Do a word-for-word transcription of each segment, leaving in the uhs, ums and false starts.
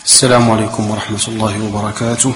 السلام عليكم ورحمة الله وبركاته.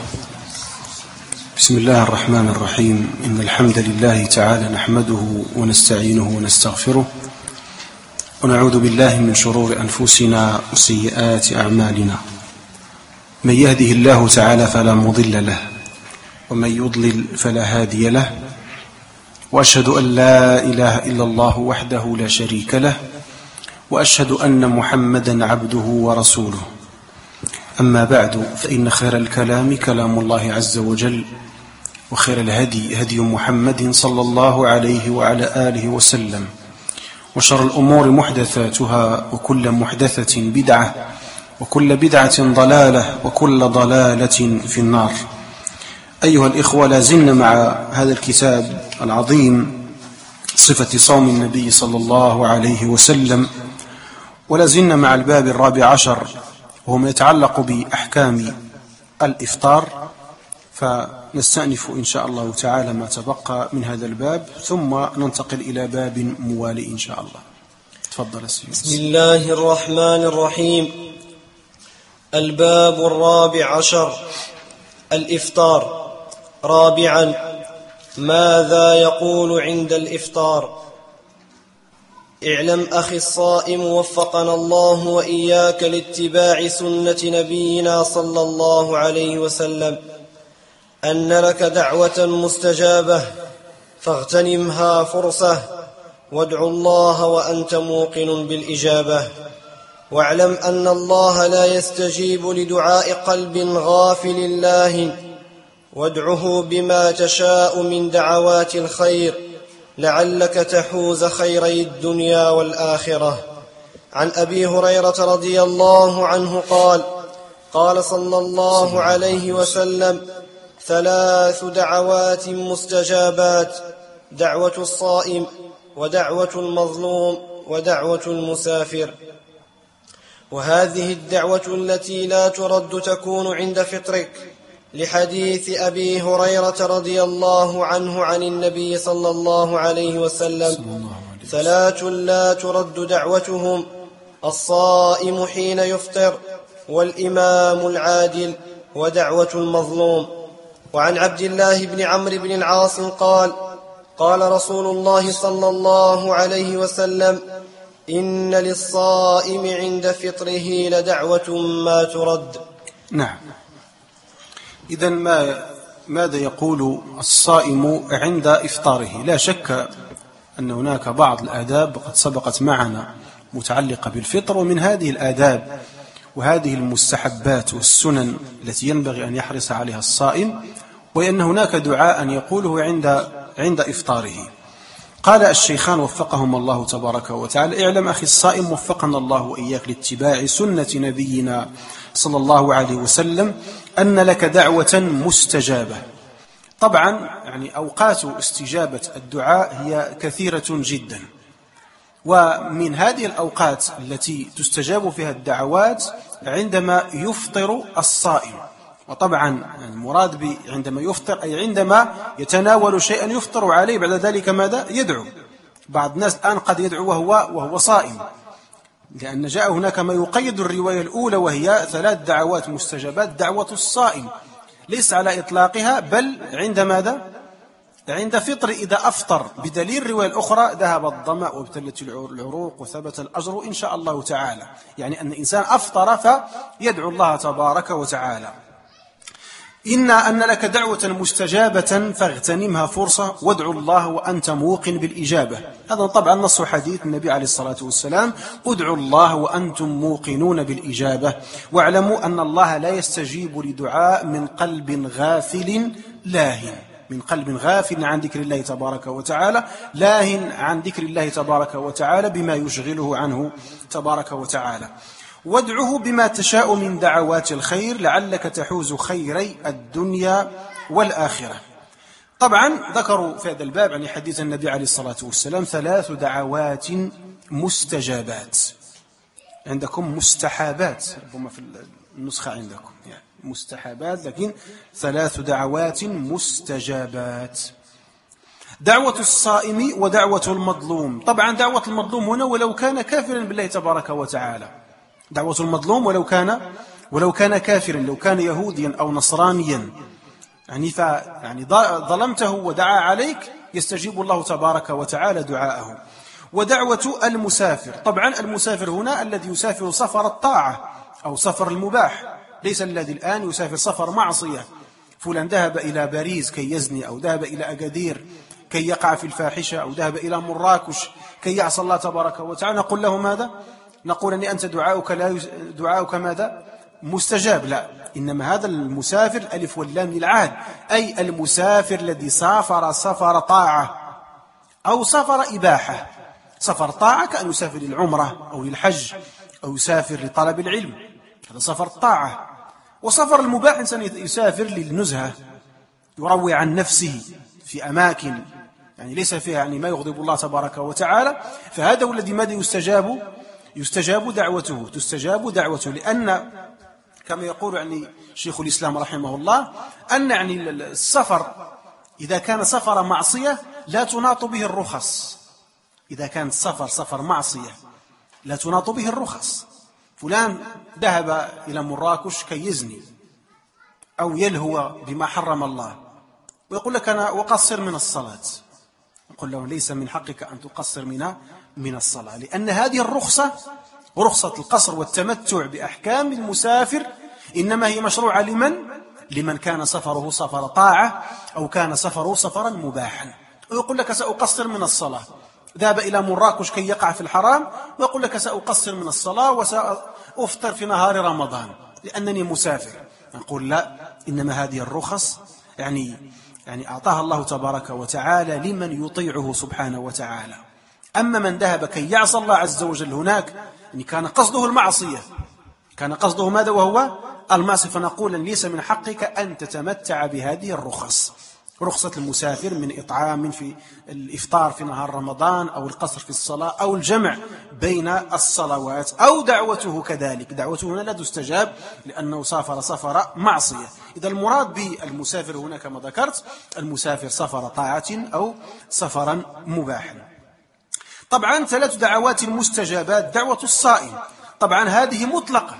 بسم الله الرحمن الرحيم. إن الحمد لله تعالى نحمده ونستعينه ونستغفره ونعوذ بالله من شرور أنفسنا وسيئات أعمالنا. من يهده الله تعالى فلا مضل له ومن يضلل فلا هادي له، وأشهد أن لا إله إلا الله وحده لا شريك له، وأشهد أن محمدا عبده ورسوله. أما بعد، فإن خير الكلام كلام الله عز وجل، وخير الهدي هدي محمد صلى الله عليه وعلى آله وسلم، وشر الأمور محدثاتها، وكل محدثة بدعة، وكل بدعة ضلالة، وكل ضلالة في النار. أيها الإخوة، لازلنا مع هذا الكتاب العظيم صفة صوم النبي صلى الله عليه وسلم، ولازلنا مع الباب الرابع عشر وهو ما يتعلق بأحكام الإفطار، فنستأنف إن شاء الله تعالى ما تبقى من هذا الباب، ثم ننتقل إلى باب موالي إن شاء الله. تفضل السيد. بسم الله الرحمن الرحيم. الباب الرابع عشر، الإفطار. رابعا، ماذا يقول عند الإفطار؟ اعلم أخي الصائم وفقنا الله وإياك لاتباع سنة نبينا صلى الله عليه وسلم أن لك دعوة مستجابة فاغتنمها فرصة، وادع الله وأنت موقن بالإجابة. واعلم أن الله لا يستجيب لدعاء قلب غافل لاهٍ، وادعه بما تشاء من دعوات الخير لعلك تحوز خيري الدنيا والآخرة. عن أبي هريرة رضي الله عنه قال: قال صلى الله عليه وسلم: ثلاث دعوات مستجابات: دعوة الصائم، ودعوة المظلوم، ودعوة المسافر. وهذه الدعوة التي لا ترد تكون عند فطرك، لحديث أبي هريرة رضي الله عنه عن النبي صلى الله عليه وسلم: ثلاث لا ترد دعوتهم: الصائم حين يفطر، والإمام العادل، ودعوة المظلوم. وعن عبد الله بن عمرو بن العاص قال: قال رسول الله صلى الله عليه وسلم: إن للصائم عند فطره لدعوة ما ترد. نعم. إذن ما ماذا يقول الصائم عند إفطاره؟ لا شك أن هناك بعض الآداب قد سبقت معنا متعلقة بالفطر، ومن هذه الآداب وهذه المستحبات والسنن التي ينبغي أن يحرص عليها الصائم، وأن هناك دعاء يقوله عند عند إفطاره. قال الشيخان وفقهم الله تبارك وتعالى: اعلم أخي الصائم وفقنا الله وإياك لاتباع سنة نبينا صلى الله عليه وسلم أن لك دعوة مستجابة. طبعا يعني أوقات استجابة الدعاء هي كثيرة جدا، ومن هذه الأوقات التي تستجاب فيها الدعوات عندما يفطر الصائم. وطبعا المراد عندما يفطر أي عندما يتناول شيئا يفطر عليه، بعد ذلك ماذا؟ يدعو. بعض الناس الآن قد يدعو وهو, وهو صائم، لأن جاء هناك ما يقيد الرواية الأولى، وهي ثلاث دعوات مستجابات: دعوة الصائم ليس على إطلاقها، بل عند ماذا؟ عند فطر إذا أفطر، بدليل الرواية الأخرى: ذهب الظمأ وابتلت العروق وثبت الأجر إن شاء الله تعالى. يعني أن الإنسان أفطر فيدعو الله تبارك وتعالى. إن أن لك دعوة مستجابة فاغتنمها فرصة، وادعوا الله وأنت موقن بالإجابة. هذا طبعا نص حديث النبي عليه الصلاة والسلام: ادعوا الله وأنتم موقنون بالإجابة. واعلموا أن الله لا يستجيب لدعاء من قلب غافل لاهٍ، من قلب غافل عن ذكر الله تبارك وتعالى، لاهٍ عن ذكر الله تبارك وتعالى بما يشغله عنه تبارك وتعالى. وادعه بما تشاء من دعوات الخير لعلك تحوز خيري الدنيا والآخرة. طبعا ذكروا في هذا الباب عن حديث النبي عليه الصلاة والسلام ثلاث دعوات مستجابات. عندكم مستحابات، ربما في النسخة عندكم يعني مستحابات، لكن ثلاث دعوات مستجابات: دعوة الصائم، ودعوة المظلوم. طبعا دعوة المظلوم هنا ولو كان كافرا بالله تبارك وتعالى، دعوة المظلوم ولو كان ولو كان كافرا، لو كان يهوديا أو نصرانيا، يعني, يعني ظلمته ودعا عليك، يستجيب الله تبارك وتعالى دعاءه. ودعوة المسافر، طبعا المسافر هنا الذي يسافر سفر الطاعة أو سفر المباح، ليس الذي الآن يسافر سفر معصية. فلان ذهب إلى باريس كي يزني، أو ذهب إلى أكادير كي يقع في الفاحشة، أو ذهب إلى مراكش كي يعصى الله تبارك وتعالى. نقول له ماذا؟ نقول أن أنت دعاؤك, لا يز... دعاؤك ماذا؟ مستجاب. لا، إنما هذا المسافر الألف واللام للعهد، أي المسافر الذي سافر سفر طاعة أو سفر إباحة. سفر طاعة كأن يسافر للعمرة أو للحج أو يسافر لطلب العلم، هذا سفر طاعة. وسفر المباح إنسان يسافر للنزهة، يروي عن نفسه في أماكن يعني ليس فيها يعني ما يغضب الله تبارك وتعالى، فهذا هو الذي ماذا يستجاب يستجاب دعوته تستجاب دعوته لأن كما يقول يعني شيخ الإسلام رحمه الله أن يعني السفر إذا كان سفر معصية لا تناط به الرخص. إذا كان السفر سفر معصية لا تناط به الرخص. فلان ذهب إلى مراكش كي يزني أو يلهو بما حرم الله، ويقول لك أنا أقصر من الصلاة، يقول له ليس من حقك أن تقصر منها من الصلاة، لأن هذه الرخصة رخصة القصر والتمتع بأحكام المسافر إنما هي مشروعة لمن؟ لمن كان سفره سفر طاعة أو كان سفره سفرا مباحا. ويقول لك سأقصر من الصلاة، ذهب إلى مراكش كي يقع في الحرام ويقول لك سأقصر من الصلاة وسأفطر في نهار رمضان لأنني مسافر. نقول لا، إنما هذه الرخص يعني يعني أعطاها الله تبارك وتعالى لمن يطيعه سبحانه وتعالى. أما من ذهب كي يعصى الله عز وجل هناك يعني كان قصده المعصية، كان قصده ماذا وهو المعصية، فنقول ليس من حقك أن تتمتع بهذه الرخص، رخصة المسافر من إطعام في الإفطار في نهار رمضان أو القصر في الصلاة أو الجمع بين الصلوات أو دعوته كذلك. دعوته هنا لا تستجاب لأنه سافر سفر معصية. إذا المراد بالمسافر هنا كما ذكرت المسافر سفر طاعة أو سفرا مباحا. طبعا ثلاث دعوات مستجابات. دعوة الصائم طبعا هذه مطلقة.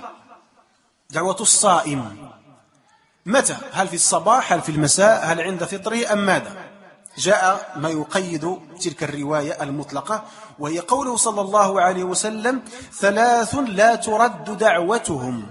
دعوة الصائم متى؟ هل في الصباح، هل في المساء، هل عند فطره أم ماذا؟ جاء ما يقيد تلك الرواية المطلقة، وهي قوله صلى الله عليه وسلم ثلاث لا ترد دعوتهم.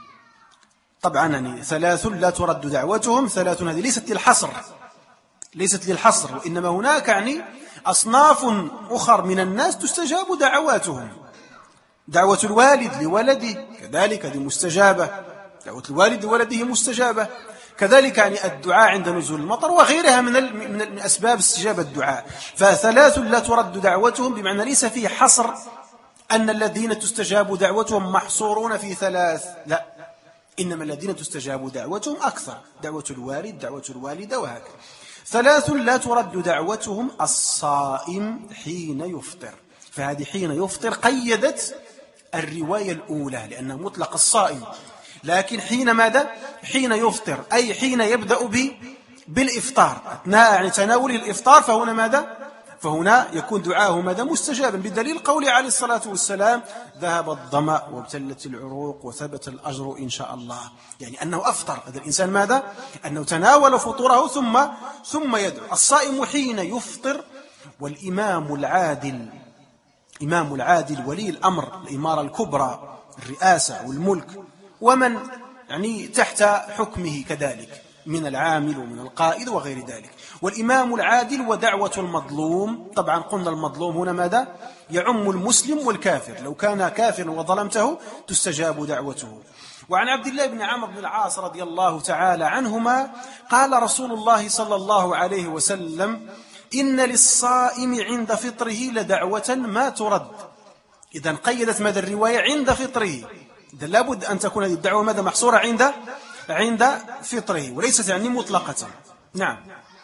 طبعا يعني ثلاث لا ترد دعوتهم، ثلاث هذه ليست للحصر ليست للحصر وإنما هناك يعني أصناف أخر من الناس تستجاب دعواتهم. دعوة الوالد لولده كذلك هذه مستجابة، دعوة الوالد لولده مستجابة كذلك، يعني الدعاء عند نزول المطر وغيرها من من أسباب استجابة الدعاء. فثلاث لا ترد دعوتهم بمعنى ليس فيه حصر أن الذين تستجاب دعوتهم محصورون في ثلاث، لا، إنما الذين تستجاب دعوتهم أكثر، دعوة الوالد، دعوة الوالدة، وهكذا. ثلاث لا ترد دعوتهم الصائم حين يفطر. فهذه حين يفطر قيدت الرواية الأولى لأنه مطلق الصائم، لكن حين ماذا؟ حين يفطر أي حين يبدأ بالإفطار، أثناء يعني تناوله الإفطار، فهنا ماذا؟ فهنا يكون دعاءه ماذا؟ مستجابا، بدليل قوله عليه الصلاة والسلام ذهب الظمأ وابتلت العروق وثبت الأجر إن شاء الله، يعني أنه أفطر هذا الإنسان ماذا؟ أنه تناول فطوره ثم ثم يدعو. الصائم حين يفطر. والإمام العادل، إمام العادل ولي الأمر، الإمارة الكبرى، الرئاسة والملك، ومن يعني تحت حكمه كذلك من العامل ومن القائد وغير ذلك. والإمام العادل ودعوة المظلوم. طبعا قلنا المظلوم هنا ماذا؟ يعم المسلم والكافر، لو كان كافر وظلمته تستجاب دعوته. وعن عبد الله بن عمرو بن العاص رضي الله تعالى عنهما قال رسول الله صلى الله عليه وسلم إن للصائم عند فطره لدعوة ما ترد. إذن قيدت ماذا الرواية؟ عند فطره. إذن لابد أن تكون هذه الدعوة ماذا؟ محصورة عند عند فطره وليست يعني مطلقة. نعم.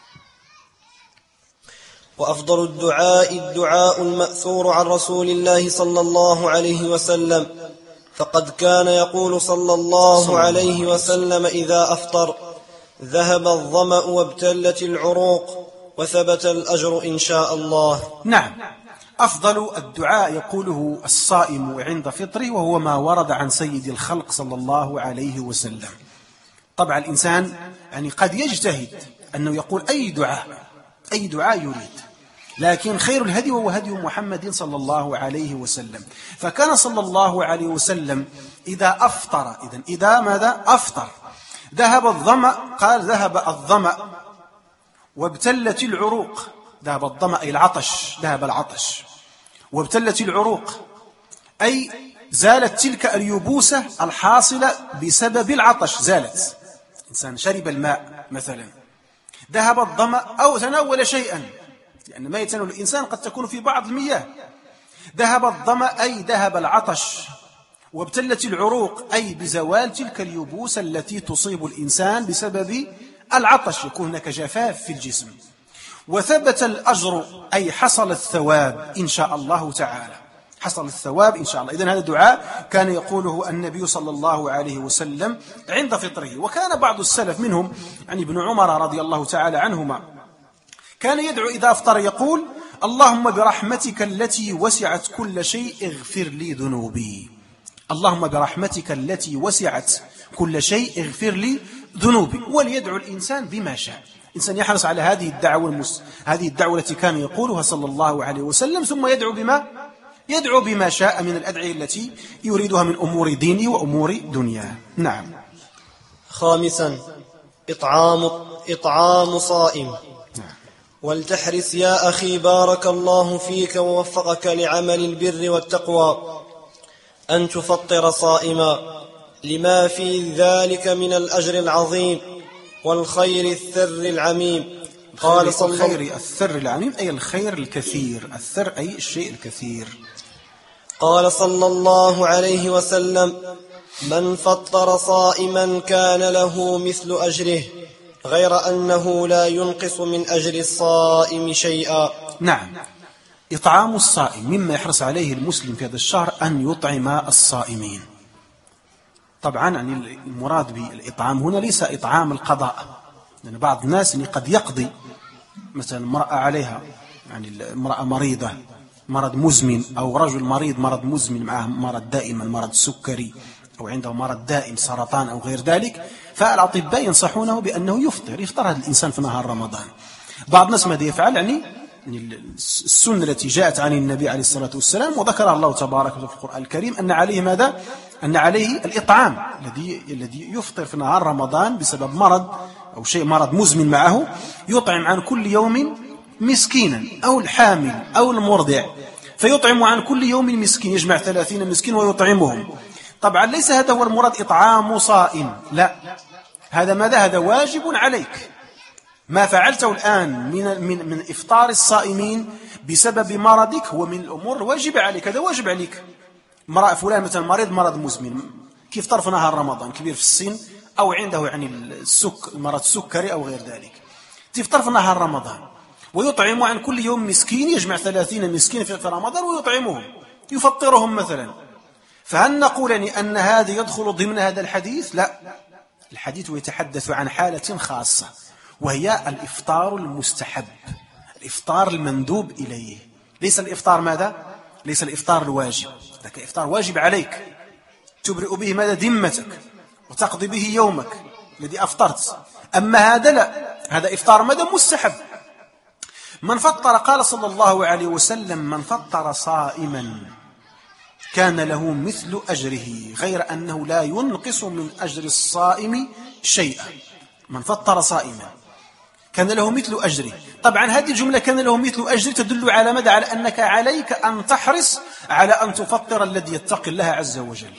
وأفضل الدعاء الدعاء المأثور عن رسول الله صلى الله عليه وسلم، فقد كان يقول صلى الله عليه وسلم إذا أفطر ذهب الظمأ وابتلت العروق وثبت الأجر إن شاء الله. نعم. أفضل الدعاء يقوله الصائم عند فطره، وهو ما ورد عن سيد الخلق صلى الله عليه وسلم. طبعا الإنسان يعني قد يجتهد أنه يقول أي دعاء أي دعاء يريد، لكن خير الهدي وهو هدي محمد صلى الله عليه وسلم. فكان صلى الله عليه وسلم إذا أفطر إذن إذا ماذا أفطر ذهب الظمأ، قال ذهب الظمأ وابتلت العروق. ذهب الظمأ أي العطش، ذهب العطش. وابتلت العروق أي زالت تلك اليبوسة الحاصلة بسبب العطش، زالت. إنسان شرب الماء مثلا، ذهب الظمأ أو تناول شيئا، لأن ما يتناول الإنسان قد تكون في بعض المياه. ذهب الظمأ أي ذهب العطش. وابتلت العروق أي بزوال تلك اليبوسة التي تصيب الإنسان بسبب العطش، يكون هناك جفاف في الجسم. وثبت الأجر أي حصل الثواب إن شاء الله تعالى، حصل الثواب إن شاء الله. إذن هذا الدعاء كان يقوله النبي صلى الله عليه وسلم عند فطره. وكان بعض السلف منهم يعني ابن عمر رضي الله تعالى عنهما كان يدعو إذا أفطر يقول: اللهم برحمتك التي وسعت كل شيء اغفر لي ذنوبي. اللهم برحمتك التي وسعت كل شيء اغفر لي ذنوبي. وليدعو الإنسان بما شاء. الإنسان يحرص على هذه الدعوة المس... هذه الدعوة التي كان يقولها صلى الله عليه وسلم، ثم يدعو بما يدعو بما شاء من الأدعية التي يريدها من أمور دينه وأمور دنياه. نعم. خامسا إطعام إطعام صائم. ولتحرص يا أخي بارك الله فيك ووفقك لعمل البر والتقوى أن تفطر صائما، لما في ذلك من الأجر العظيم والخير الثر العميم. قال صلى الله عليه وسلم: الخير الثر العميم أي الخير الكثير، الثر أي الشيء الكثير. قال صلى الله عليه وسلم: من فطر صائما كان له مثل أجره غير أنه لا ينقص من أجر الصائم شيئا. نعم. إطعام الصائم مما يحرص عليه المسلم في هذا الشهر أن يطعم الصائمين. طبعا يعني المراد بالإطعام هنا ليس إطعام القضاء، لأن يعني بعض الناس يعني قد يقضي، مثلا امرأة عليها يعني امرأة مريضة مرض مزمن، أو رجل مريض مرض مزمن معه مرض دائما مرض السكري، أو عنده مرض دائم سرطان أو غير ذلك، فالأطباء ينصحونه بأنه يفطر يفطر هذا الإنسان في نهار رمضان. بعض الناس ماذا يفعل؟ يعني السنة التي جاءت عن النبي عليه الصلاة والسلام وذكرها الله تبارك وتعالى في القرآن الكريم أن عليه ماذا؟ أن عليه الإطعام الذي الذي يفطر في نهار رمضان بسبب مرض أو شيء مرض مزمن معه، يطعم عن كل يوم مسكينا أو الحامل أو المرضع، فيطعم عن كل يوم مسكين، يجمع ثلاثين مسكين ويطعمهم. طبعا ليس هذا هو المراد إطعام صائم، لا، هذا ماذا؟ هذا واجب عليك. ما فعلته الآن من من من إفطار الصائمين بسبب مرضك هو من الأمور الواجبة عليك، هذا واجب عليك. امرأة فلان مثلا مريض مرض مزمن، كيف طرف نهار رمضان، كبير في السن أو عنده يعني السك مرض السكري أو غير ذلك، تفطر في نهار رمضان ويطعم عن كل يوم مسكين، يجمع ثلاثين مسكين في رمضان ويطعمهم يفطرهم مثلا. فهل نقول أن هذا يدخل ضمن هذا الحديث؟ لا، الحديث يتحدث عن حالة خاصة، وهي الإفطار المستحب، الإفطار المندوب إليه، ليس الإفطار ماذا؟ ليس الإفطار الواجب، ذاك إفطار واجب عليك تبرئ به ماذا؟ ذمتك وتقضي به يومك الذي أفطرت. أما هذا لا، هذا إفطار ماذا؟ مستحب. من فطر، قال صلى الله عليه وسلم: من فطر صائما كان له مثل أجره غير أنه لا ينقص من أجر الصائم شيئا. من فطر صائما كان له مثل أجره. طبعا هذه الجملة كان له مثل أجره تدل على ماذا؟ على أنك عليك أن تحرص على أن تفطر الذي يتقي الله عز وجل.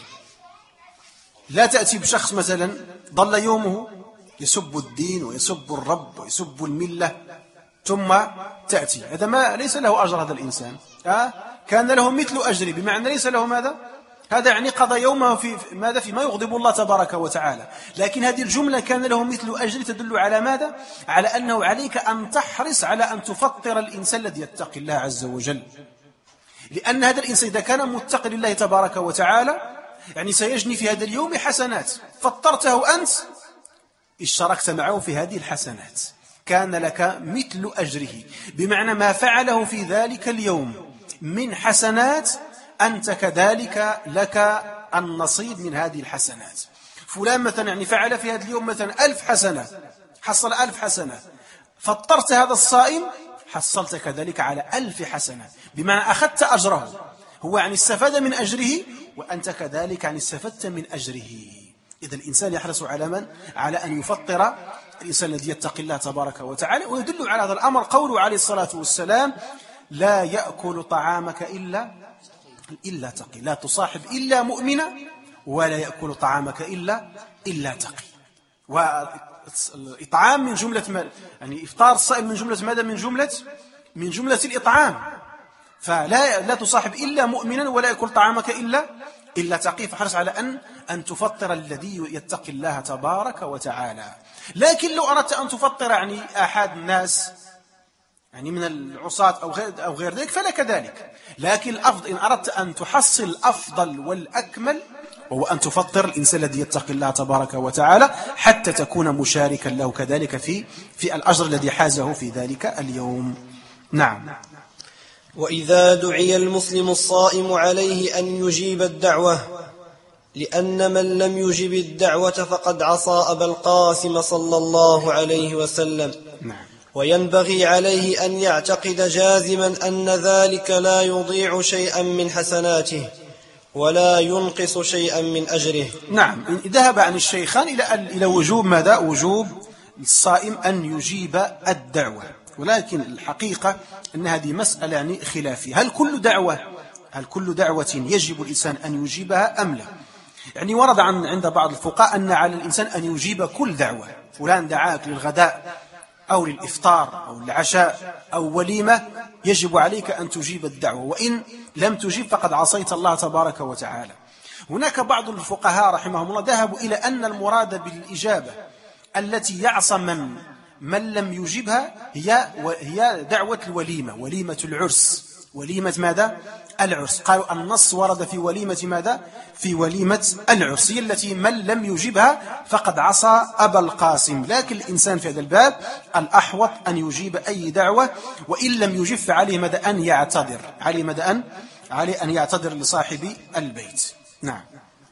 لا تأتي بشخص مثلا ضل يومه يسب الدين ويسب الرب ويسب الملة ثم تأتي، هذا ما ليس له أجر هذا الإنسان. أه؟ كان له مثل أجره بمعنى ليس له ماذا؟ هذا يعني قضى يومه في ماذا؟ فيما يغضب الله تبارك وتعالى. لكن هذه الجملة كان له مثل أجر تدل على ماذا؟ على أنه عليك أن تحرص على أن تفطر الإنسان الذي يتقي الله عز وجل، لأن هذا الإنسان إذا كان متقي لله تبارك وتعالى يعني سيجني في هذا اليوم حسنات، فطرته أنت اشتركت معه في هذه الحسنات، كان لك مثل أجره، بمعنى ما فعله في ذلك اليوم من حسنات أنت كذلك لك النصيب من هذه الحسنات. فلان مثلا يعني فعل في هذا اليوم مثلا ألف حسنة، حصل ألف حسنة، فطرت هذا الصائم حصلت كذلك على ألف حسنة، بمعنى أخذت أجره، هو يعني استفاد من أجره وأنت كذلك يعني استفدت من أجره. إذا الإنسان يحرص على من؟ على أن يفطر الإنسان الذي يتقي الله تبارك وتعالى. ويدل على هذا الأمر قوله عليه الصلاة والسلام: لا يأكل طعامك إلا إلا تقي، لا تصاحب إلا مؤمنا، ولا يأكل طعامك إلا إلا تقي. والإطعام من جملة ما يعني إفطار الصائم من جملة ماذا؟ من جملة من جملة الإطعام. فلا لا تصاحب إلا مؤمنا ولا يأكل طعامك إلا إلا تقي، فحرص على أن أن تفطر الذي يتقي الله تبارك وتعالى. لكن لو أردت أن تفطر يعني أحد الناس يعني من العصاة أو غير أو غير ذلك فلا كذلك. لكن الأفضل إن أردت أن تحصل الأفضل والأكمل وهو أن تفطر الإنسان الذي يتقي الله تبارك وتعالى حتى تكون مشاركا له كذلك في في الأجر الذي حازه في ذلك اليوم. نعم. وإذا دعي المسلم الصائم عليه أن يجيب الدعوة، لأن من لم يجب الدعوة فقد عصى أبا القاسم صلى الله عليه وسلم. نعم. وينبغي عليه أن يعتقد جازما أن ذلك لا يضيع شيئا من حسناته ولا ينقص شيئا من أجره. نعم. ذهب عن الشيخان إلى إلى وجوب ماذا؟ وجوب الصائم أن يجيب الدعوة، ولكن الحقيقة أن هذه مسألة يعني خلافية. هل كل دعوة هل كل دعوة يجب الإنسان أن يجيبها أم لا؟ يعني ورد عن عند بعض الفقهاء أن على الإنسان أن يجيب كل دعوة. فلان دعاك للغداء أو للإفطار أو العشاء أو وليمة، يجب عليك أن تجيب الدعوة، وإن لم تجيب فقد عصيت الله تبارك وتعالى. هناك بعض الفقهاء رحمهم الله ذهبوا إلى أن المراد بالإجابة التي يعصى من من لم يجبها هي هي دعوة الوليمة، وليمة العرس، وليمة ماذا؟ العرس. قالوا النص ورد في وليمة ماذا؟ في وليمة العرس، هي التي من لم يجبها فقد عصى أبا القاسم. لكن الإنسان في هذا الباب الأحوط أن يجيب أي دعوة، وإن لم يجب فعليه ماذا؟ أن يعتذر، عليه ماذا؟ أن عليه أن يعتذر لصاحب البيت. نعم.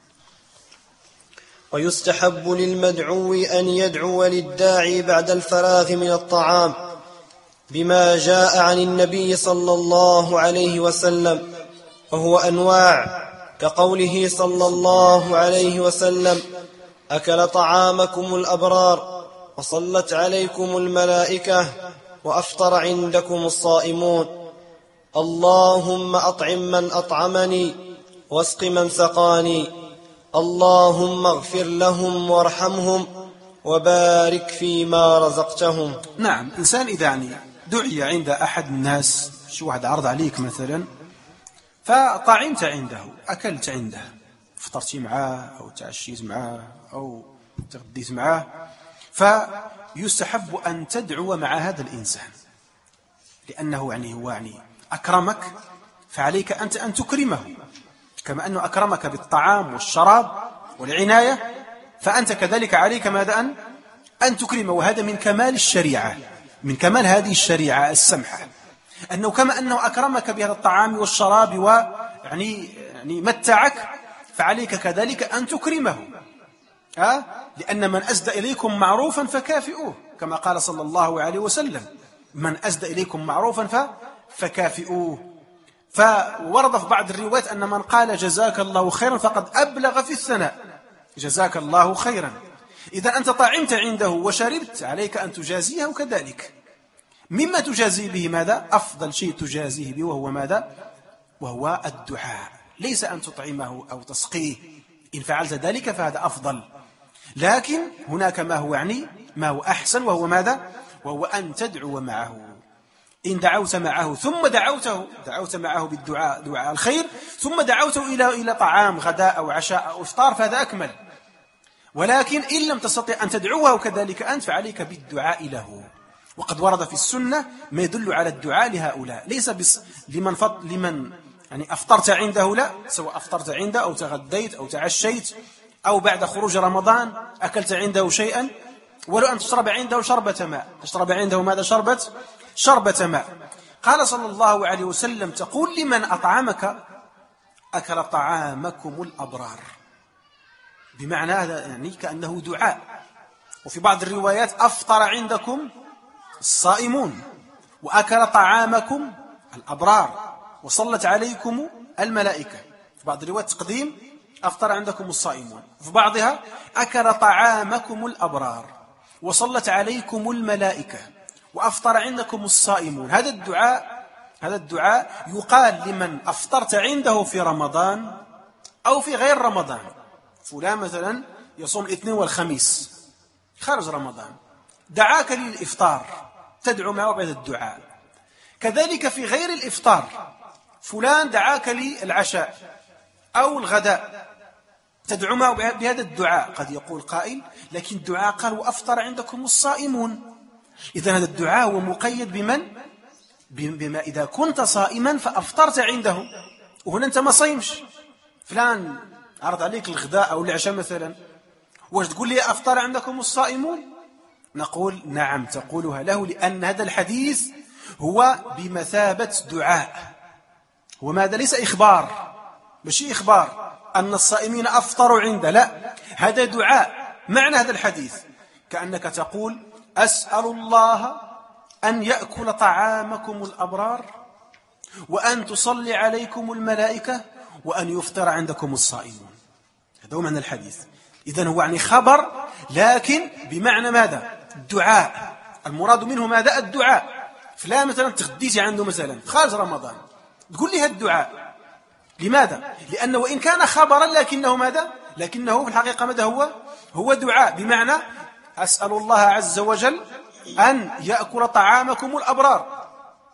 ويستحب للمدعو أن يدعو للداعي بعد الفراغ من الطعام بما جاء عن النبي صلى الله عليه وسلم، وهو أنواع، كقوله صلى الله عليه وسلم: أكل طعامكم الأبرار وصلت عليكم الملائكة وأفطر عندكم الصائمون، اللهم أطعم من أطعمني واسق من سقاني، اللهم اغفر لهم وارحمهم وبارك فيما رزقتهم. نعم. إنسان إذا يعني دعي عند أحد الناس، شو واحد عرض عليك مثلا فطعمت عنده، أكلت عنده، فطرت معاه أو تعشيت معاه أو تغديت معاه، فيستحب أن تدعو مع هذا الإنسان، لأنه يعني هو يعني أكرمك، فعليك أنت أن تكرمه كما أنه أكرمك بالطعام والشراب والعناية، فأنت كذلك عليك ماذا؟ أن أن تكرمه. وهذا من كمال الشريعة، من كمال هذه الشريعة السمحة، أنه كما أنه أكرمك بهذا الطعام والشراب ويعني يعني متعك، فعليك كذلك أن تكرمه. أه؟ لأن من أسدى إليكم معروفا فكافئوه، كما قال صلى الله عليه وسلم: من أسدى إليكم معروفا فكافئوه. فورد في بعض الروايات أن من قال جزاك الله خيرا فقد أبلغ في الثناء، جزاك الله خيرا. إذا أنت طعمت عنده وشربت، عليك أن تجازيه كذلك. مما تجازي به ماذا؟ أفضل شيء تجازيه به وهو ماذا؟ وهو الدعاء، ليس أن تطعمه أو تسقيه، إن فعلت ذلك فهذا أفضل. لكن هناك ما هو يعني ما هو أحسن، وهو ماذا؟ وهو أن تدعو معه. إن دعوت معه ثم دعوته دعوت معه بالدعاء، دعاء الخير، ثم دعوته إلى إلى طعام غداء أو عشاء أو إفطار، فهذا أكمل. ولكن إن لم تستطع أن تدعوه كذلك أنت، فعليك بالدعاء له. وقد ورد في السنة ما يدل على الدعاء لهؤلاء، ليس بس لمن فط... لمن يعني أفطرت عنده، لا، سواء أفطرت عنده أو تغديت أو تعشيت أو بعد خروج رمضان أكلت عنده شيئا، ولو أن تشرب عنده شربة ماء، تشرب عنده ماذا؟ شربة شربة ماء. قال صلى الله عليه وسلم تقول لمن أطعمك أكل طعامكم الأبرار، بمعنى هذا يعني كأنه دعاء. وفي بعض الروايات أفطر عندكم الصائمون وأكل طعامكم الأبرار وصلت عليكم الملائكة. في بعض الروايات تقديم أفطر عندكم الصائمون، في بعضها أكل طعامكم الأبرار وصلت عليكم الملائكة وأفطر عندكم الصائمون. هذا الدعاء هذا الدعاء يقال لمن أفطرت عنده في رمضان أو في غير رمضان. فلان مثلا يصوم الاثنين والخميس خارج رمضان، دعاك للإفطار تدعو معه بهذا الدعاء. كذلك في غير الإفطار، فلان دعاك للعشاء أو الغداء تدعو معه بهذا الدعاء. قد يقول قائل لكن الدعاء قال وأفطر عندكم الصائمون، إذن هذا الدعاء هو مقيد بمن؟ بما إذا كنت صائما فأفطرت عنده، وهنا أنت ما صيمش، فلان عرض عليك الغداء أو العشاء مثلا، واش تقول لي أفطر عندكم الصائمون؟ نقول نعم تقولها له، لأن هذا الحديث هو بمثابة دعاء. وماذا؟ ليس إخبار، مش إخبار أن الصائمين أفطروا عنده، لا، هذا دعاء. معنى هذا الحديث كأنك تقول أسأل الله أن يأكل طعامكم الأبرار وأن تصلي عليكم الملائكة وأن يفطر عندكم الصائمون. هذا هو معنى الحديث. إذن هو يعني خبر، لكن بمعنى ماذا؟ الدعاء. المراد منه ماذا؟ الدعاء. فلان مثلا تغديتي عنده مثلا خارج رمضان، تقول لي هذا الدعاء. لماذا؟ لأنه وإن كان خبرا لكنه ماذا؟ لكنه في الحقيقة ماذا هو؟ هو دعاء، بمعنى أسأل الله عز وجل أن يأكل طعامكم الأبرار،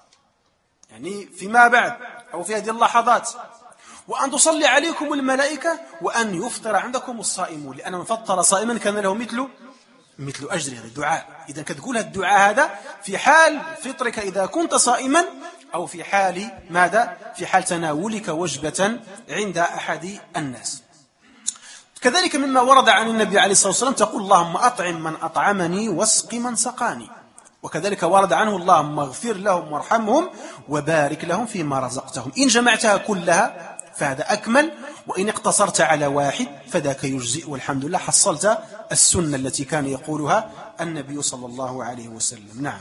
يعني فيما بعد أو في هذه اللحظات، وأن تصلي عليكم الملائكة وأن يفطر عندكم الصائمون، لأن من فطر صائما كان له مثل مثل أجر. هذا الدعاء. إذا كتقول الدعاء هذا في حال فطرك إذا كنت صائما، أو في حال ماذا؟ في حال تناولك وجبة عند أحد الناس. كذلك مما ورد عن النبي عليه الصلاة والسلام تقول اللهم أطعم من أطعمني واسق من سقاني. وكذلك ورد عنه اللهم اغفر لهم وارحمهم وبارك لهم فيما رزقتهم. إن جمعتها كلها فهذا أكمل، وإن اقتصرت على واحد فذاك يجزئ، والحمد لله حصلت السنة التي كان يقولها النبي صلى الله عليه وسلم. نعم.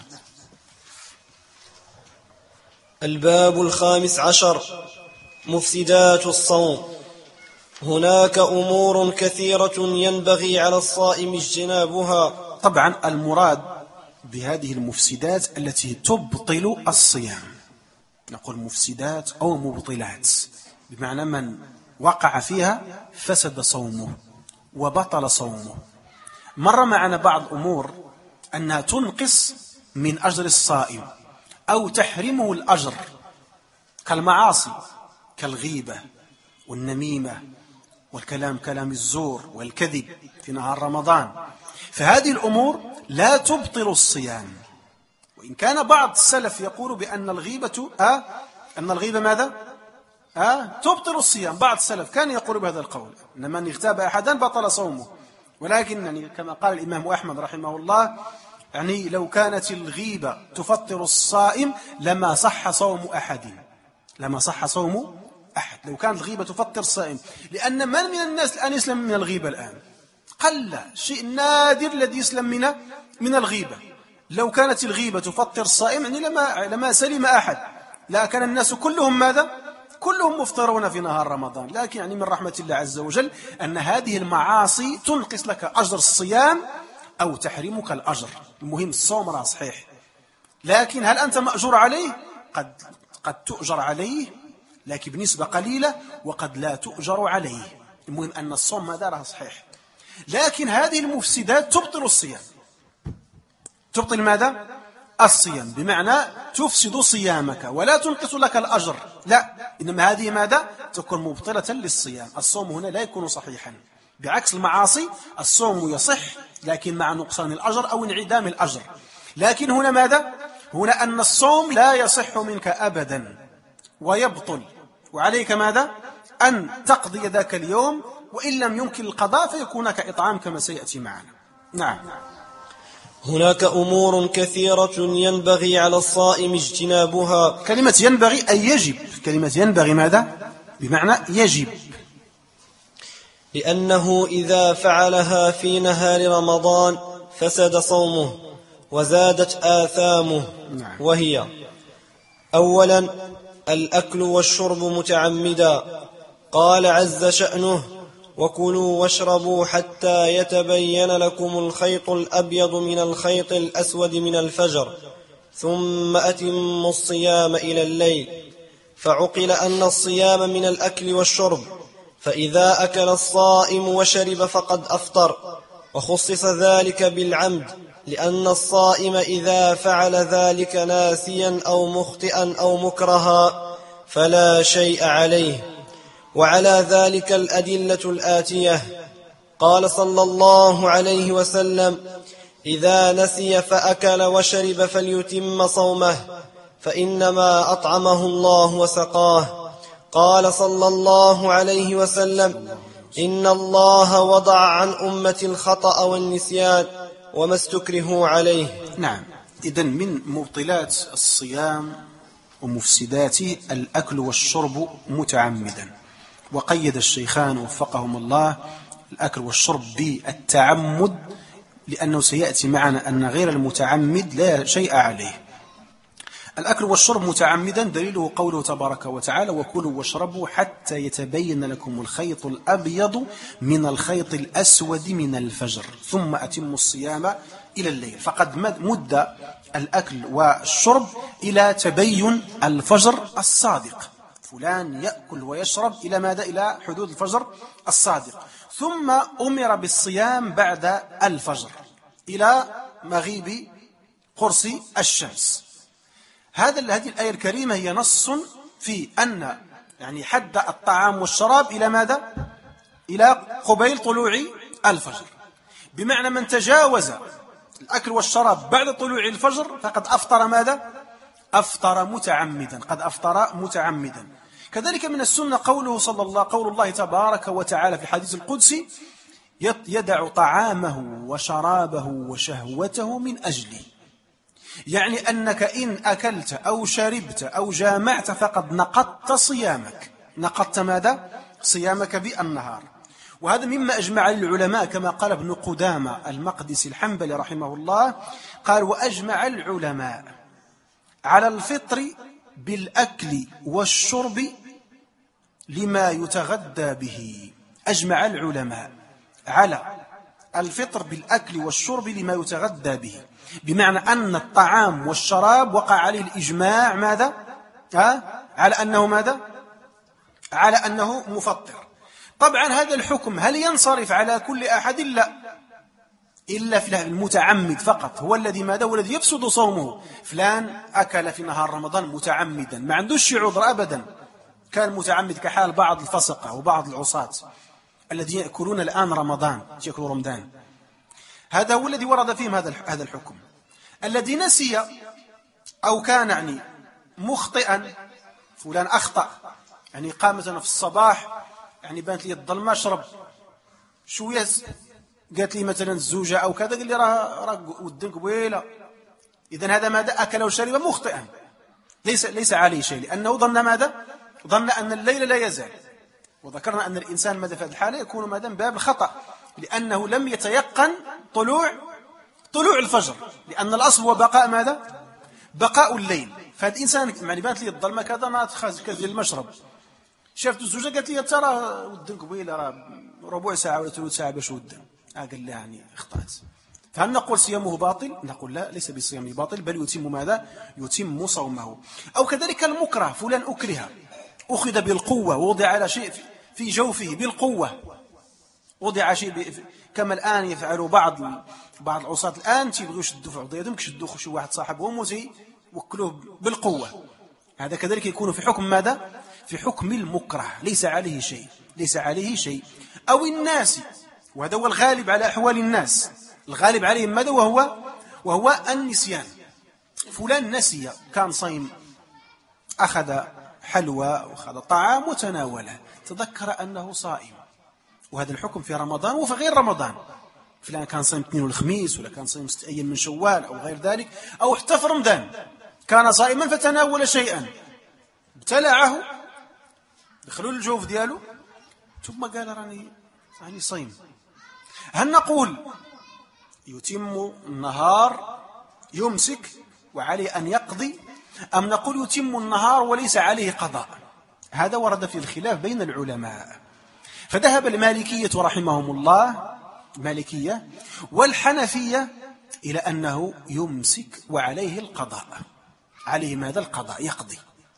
الباب الخامس عشر: مفسدات الصوم. هناك أمور كثيرة ينبغي على الصائم اجتنابها. طبعا المراد بهذه المفسدات التي تبطل الصيام، نقول مفسدات أو مبطلات، بمعنى من وقع فيها فسد صومه وبطل صومه. مر معنا بعض أمور أنها تنقص من أجر الصائم أو تحرمه الأجر، كالمعاصي كالغيبة والنميمة والكلام كلام الزور والكذب في نهار رمضان. فهذه الأمور لا تبطل الصيام، وإن كان بعض السلف يقول بأن الغيبة آه أن الغيبة ماذا؟ آه تبطل الصيام. بعض السلف كان يقول بهذا القول أن من اغتاب أحدا بطل صومه، ولكن يعني كما قال الإمام أحمد رحمه الله، يعني لو كانت الغيبة تفطر الصائم لما صح صوم أحد، لما صح صوم أحد لو كانت الغيبة تفطر الصائم. لأن من من الناس الآن يسلم من الغيبة؟ الآن قل، شيء نادر الذي يسلم من من الغيبة. لو كانت الغيبة تفطر الصائم يعني لما لما سلم أحد، لا كان الناس كلهم ماذا؟ كلهم مفطرون في نهار رمضان. لكن يعني من رحمة الله عز وجل أن هذه المعاصي تنقص لك أجر الصيام أو تحرمك الأجر. المهم الصوم راه صحيح، لكن هل أنت مأجور عليه؟ قد قد تؤجر عليه لكن بنسبة قليلة، وقد لا تؤجر عليه. المهم أن الصوم ماذا؟ راه صحيح. لكن هذه المفسدات تبطل الصيام. تبطل ماذا؟ الصيام، بمعنى تفسد صيامك ولا تنقص لك الأجر، لا، إنما هذه ماذا؟ تكون مبطلة للصيام. الصوم هنا لا يكون صحيحا، بعكس المعاصي الصوم يصح لكن مع نقصان الأجر أو انعدام الأجر. لكن هنا ماذا؟ هنا أن الصوم لا يصح منك أبدا ويبطل، وعليك ماذا؟ أن تقضي ذاك اليوم، وإن لم يمكن القضاء فيكون كإطعام كما سيأتي معنا. نعم. هناك أمور كثيرة ينبغي على الصائم اجتنابها. كلمة ينبغي أي يجب. كلمة ينبغي ماذا؟ بمعنى يجب، لأنه إذا فعلها في نهار رمضان فسد صومه وزادت آثامه. نعم. وهي: أولا الأكل والشرب متعمدا، قال عز شأنه: وكلوا واشربوا حتى يتبين لكم الخيط الأبيض من الخيط الأسود من الفجر ثم أتموا الصيام إلى الليل. فعقل أن الصيام من الأكل والشرب، فإذا أكل الصائم وشرب فقد أفطر، وخصص ذلك بالعمد، لأن الصائم إذا فعل ذلك ناسيا أو مخطئا أو مكرها فلا شيء عليه. وعلى ذلك الأدلة الآتية: قال صلى الله عليه وسلم: إذا نسي فأكل وشرب فليتم صومه، فإنما أطعمه الله وسقاه. قال صلى الله عليه وسلم: إن الله وضع عن أمة الخطأ والنسيان وما استكرهوا عليه. نعم. إذن من مبطلات الصيام ومفسداته الأكل والشرب متعمدا، وقيد الشيخان وفقهم الله الأكل والشرب بالتعمد، لأنه سيأتي معنا أن غير المتعمد لا شيء عليه. الأكل والشرب متعمدا دليله قوله تبارك وتعالى: وكلوا واشربوا حتى يتبين لكم الخيط الأبيض من الخيط الأسود من الفجر ثم أتموا الصيام إلى الليل. فقد مد الأكل والشرب إلى تبين الفجر الصادق، فلان يأكل ويشرب إلى ماذا؟ إلى حدود الفجر الصادق. ثم أمر بالصيام بعد الفجر إلى مغيب قرص الشمس. هذا هذه الآية الكريمة هي نص في أن يعني حد الطعام والشراب إلى ماذا؟ إلى قبيل طلوع الفجر، بمعنى من تجاوز الأكل والشراب بعد طلوع الفجر فقد أفطر ماذا؟ أفطر متعمدا، قد أفطر متعمدا. كذلك من السنة قوله صلى الله قول الله تبارك وتعالى في الحديث القدسي: يدع طعامه وشرابه وشهوته من أجلي، يعني أنك إن أكلت أو شربت أو جامعت فقد نقضت صيامك. نقضت ماذا؟ صيامك بالنهار. وهذا مما أجمع العلماء كما قال ابن قدامة المقدسي الحنبلي رحمه الله، قال: وأجمع العلماء على الفطر بالأكل والشرب لما يتغدى به. أجمع العلماء على الفطر بالأكل والشرب لما يتغدى به، بمعنى أن الطعام والشراب وقع عليه الإجماع ماذا؟ ها؟ على أنه ماذا؟ على أنه مفطر. طبعا هذا الحكم هل ينصرف على كل أحد؟ لا، إلا في المتعمد فقط هو الذي ماذا؟ هو الذي يفسد صومه. فلان أكل في نهار رمضان متعمدا ما عندوش عذر أبدا، كان متعمد كحال بعض الفسقة وبعض العصاة الذين يأكلون الآن رمضان، يأكلون رمضان. هذا هو الذي ورد فيهم هذا هذا الحكم. الذي نسي أو كان يعني مخطئا، فلان أخطأ يعني قام مثلا في الصباح يعني بانت لي الظلمة أشرب شوية، قالت لي مثلا الزوجة أو كذا، قال لي راه راه ودنك بويلة، إذن هذا ماذا؟ أكل وشرب مخطئا، ليس ليس عليه شيء، لأنه ظن ماذا؟ ظن أن الليل لا يزال. وذكرنا أن الإنسان ماذا في هذه الحالة يكون ماذا؟ باب الخطأ، لأنه لم يتيقن طلوع طلوع الفجر، لأن الأصل هو بقاء ماذا؟ بقاء الليل. فهذا الإنسان يعني بانت لي الظلمة كذا ما تخرج كذا المشرب، شافت الزوجة قالت لي ترى ودنك بويلة، راه ربع ساعة ولا ثلث ساعة باش ودن، قال لها يعني اخطأت. فهل نقول صيامه باطل؟ نقول لا، ليس بصيامه باطل، بل يتم ماذا؟ يتم صومه. أو كذلك المكره، فلان أكره، أخذ بالقوة ووضع على شيء في جوفه بالقوة، وضع شيء كما الآن يفعل بعض بعض العصاة الآن، تيبغيو يشدوا في عضياتهم، كيشدوا شي واحد صاحبهم وزي وكلوه بالقوة. هذا كذلك يكون في حكم ماذا؟ في حكم المكره، ليس عليه شيء، ليس عليه شيء. أو الناس، وهذا هو الغالب على أحوال الناس، الغالب عليهم ماذا؟ وهو وهو النسيان. فلان نسي، كان صيم، أخذ حلوى وأخذ طعام وتناوله، تذكر أنه صائم، وهذا الحكم في رمضان وفي غير رمضان. فلان كان صايم اثنين والخميس، ولا كان صايم ست أيام من شوال أو غير ذلك، أو حتى في رمضان كان صائما فتناول شيئا ابتلعه دخلوا الجوف دياله ثم قال راني راني صايم. هل نقول يتم النهار يمسك وعليه أن يقضي، أم نقول يتم النهار وليس عليه قضاء؟ هذا ورد في الخلاف بين العلماء. فذهب المالكية رحمهم الله المالكية والحنفية إلى أنه يمسك وعليه القضاء، عليه ماذا؟ القضاء، يقضي.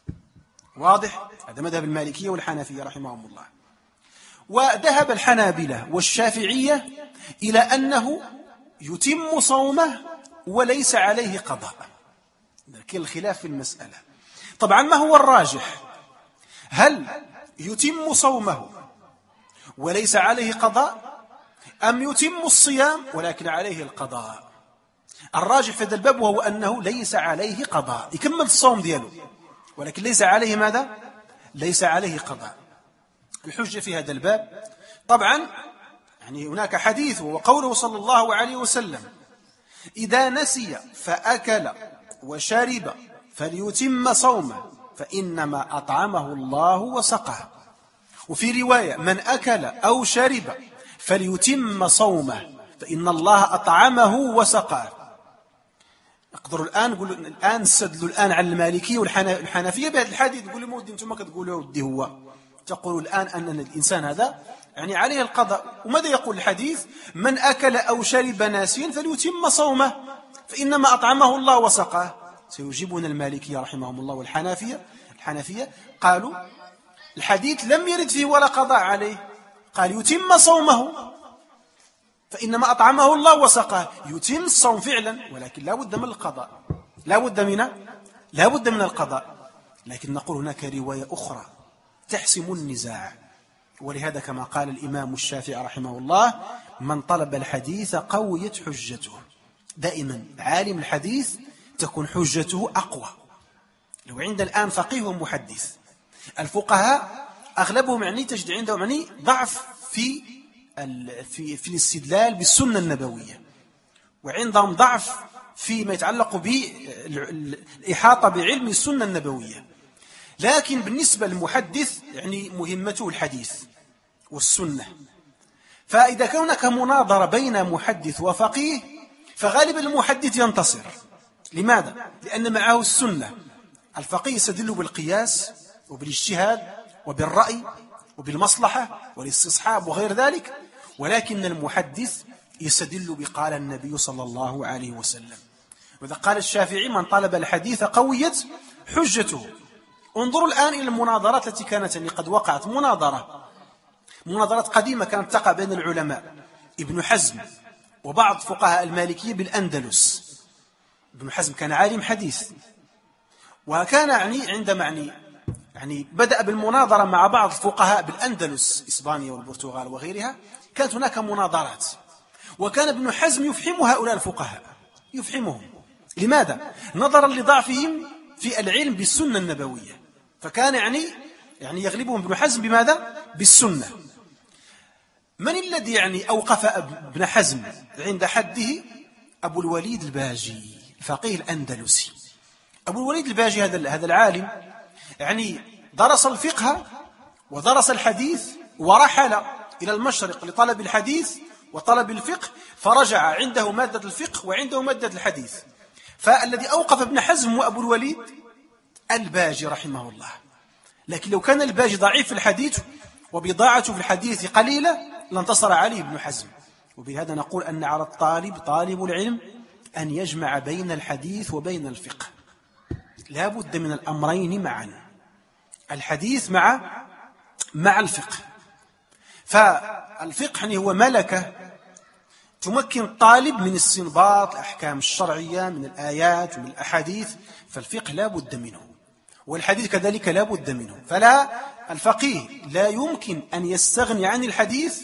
واضح؟ هذا مذهب المالكية والحنفية رحمهم الله. وذهب الحنابلة والشافعية إلى أنه يتم صومه وليس عليه قضاء. لكن الخلاف في المسألة. طبعا ما هو الراجح؟ هل يتم صومه وليس عليه قضاء، أم يتم الصيام ولكن عليه القضاء؟ الراجح في هذا الباب وهو أنه ليس عليه قضاء، يكمل الصوم دياله ولكن ليس عليه ماذا؟ ليس عليه قضاء. الحجة في هذا الباب طبعا يعني هناك حديث وقوله صلى الله عليه وسلم: إذا نسي فأكل وشرب فليتم صومه فإنما أطعمه الله وسقاه. وفي رواية: من أكل أو شرب فليتم صومه فإن الله أطعمه وسقاه. اقدروا الآن نقولوا الآن نستدلوا الآن على المالكية والحنفية بهذا الحديث، تقول لي مودي أنتم ما كتقولوا ودي هو تقولوا الآن أن الإنسان هذا يعني عليه القضاء. وماذا يقول الحديث؟ من أكل أو شرب ناسيا فليتم صومه فإنما أطعمه الله وسقاه. سيجيبون المالكية رحمهم الله والحنفية الحنفية قالوا الحديث لم يرد فيه ولا قضاء عليه، قال يتم صومه فإنما أطعمه الله وسقاه، يتم الصوم فعلا ولكن لا بد من القضاء، لا بد من لا بد من القضاء. لكن نقول هناك رواية أخرى تحسم النزاع، ولهذا كما قال الإمام الشافعي رحمه الله: من طلب الحديث قويت حجته. دائما عالم الحديث تكون حجته أقوى. لو عند الآن فقيه ومحدث، الفقهاء أغلبهم يعني تجد عندهم يعني ضعف في في في الاستدلال بالسنة النبوية، وعندهم ضعف فيما يتعلق بالإحاطة بعلم السنة النبوية. لكن بالنسبة للمحدث يعني مهمته الحديث والسنة. فإذا كان هناك مناظرة بين محدث وفقيه فغالبا المحدث ينتصر. لماذا؟ لأن معه السنة. الفقيه يستدل بالقياس وبالاجتهاد وبالرأي وبالمصلحة والاستصحاب وغير ذلك، ولكن المحدث يستدل بقال النبي صلى الله عليه وسلم. وإذا قال الشافعي: من طلب الحديث قويت حجته. انظروا الآن إلى المناظرات التي كانت يعني قد وقعت. مناظرة مناظرات قديمة كانت تقع بين العلماء، ابن حزم وبعض فقهاء المالكية بالأندلس. ابن حزم كان عالم حديث، وكان يعني عندما يعني يعني بدأ بالمناظرة مع بعض الفقهاء بالأندلس، إسبانيا والبرتغال وغيرها. كانت هناك مناظرات، وكان ابن حزم يفهم هؤلاء الفقهاء، يفهمهم. لماذا؟ نظرا لضعفهم في العلم بالسنة النبوية، فكان يعني يعني يغلبهم ابن حزم بماذا؟ بالسنة. من الذي يعني أوقف ابن حزم عند حده؟ أبو الوليد الباجي، الفقيه الأندلسي. أبو الوليد الباجي هذا هذا العالم يعني درس الفقه ودرس الحديث، ورحل إلى المشرق لطلب الحديث وطلب الفقه، فرجع عنده مادة الفقه وعنده مادة الحديث. فالذي أوقف ابن حزم هو أبو الوليد الباجي رحمه الله. لكن لو كان الباجي ضعيف في الحديث وبضاعته في الحديث قليلة لانتصر عليه ابن حزم. وبهذا نقول أن على الطالب طالب العلم أن يجمع بين الحديث وبين الفقه، لا بد من الأمرين معا، الحديث مع مع الفقه. فالفقه هو ملكة تمكن الطالب من استنباط الأحكام الشرعية من الآيات ومن الأحاديث، فالفقه لا بد منه، والحديث كذلك لا بد منه. فلا الفقيه لا يمكن أن يستغني عن الحديث،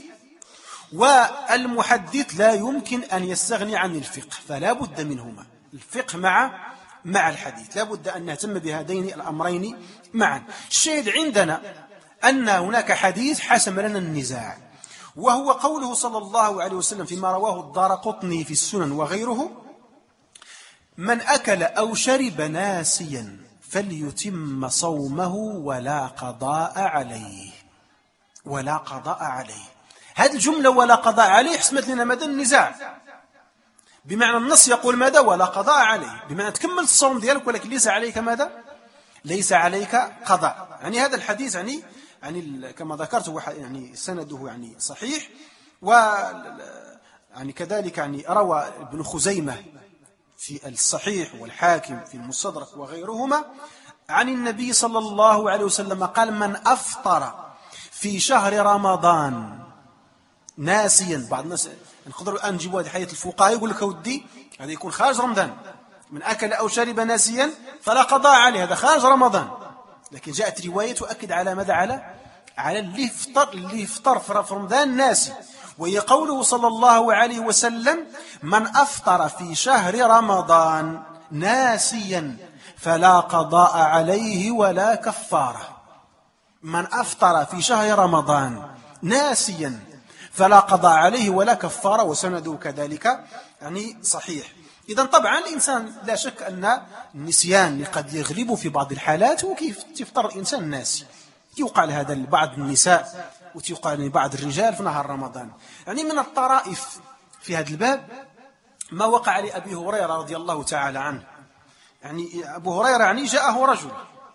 والمحدث لا يمكن أن يستغني عن الفقه، فلا بد منهما، الفقه مع مع الحديث، لا بد أن نهتم بهذين الأمرين معا. الشاهد عندنا أن هناك حديث حسم لنا النزاع، وهو قوله صلى الله عليه وسلم فيما رواه الدارقطني في السنن وغيره: من أكل أو شرب ناسيا فليتم صومه ولا قضاء عليه. ولا قضاء عليه، هذه الجملة ولا قضاء عليه حسمت لنا ماذا؟ النزاع. بمعنى النص يقول ماذا؟ ولا قضاء عليه، بمعنى تكمل الصوم ديالك ولكن ليس عليك ماذا؟ ليس عليك قضاء. يعني هذا الحديث يعني يعني كما ذكرت هو يعني سنده يعني صحيح، و يعني كذلك يعني روى ابن خزيمة في الصحيح والحاكم في المستدرك وغيرهما عن النبي صلى الله عليه وسلم قال: من أفطر في شهر رمضان ناسيا. بعض الناس نقدروا الآن نجيبوا هذه حياة الفقهاء يقول لك ودي هذا يكون خارج رمضان، من أكل أو شرب ناسيا فلا قضاء عليه، هذا خارج رمضان. لكن جاءت رواية تؤكد على ماذا؟ على على اللي يفطر اللي يفطر في رمضان ناسي، وهي قوله صلى الله عليه وسلم: من أفطر في شهر رمضان ناسيا فلا قضاء عليه ولا كفارة. من أفطر في شهر رمضان ناسيا فلا قضاء عليه ولا كفارة، وسنده كذلك يعني صحيح. إذن طبعا الإنسان لا شك أن النسيان قد يغلب في بعض الحالات، وكيف تفطر الإنسان ناسي. يوقع لهذا لبعض النساء وتوقع لبعض الرجال في نهار رمضان. يعني من الطرائف في هذا الباب ما وقع لأبي هريرة رضي الله تعالى عنه. يعني أبو هريرة يعني جاءه رجل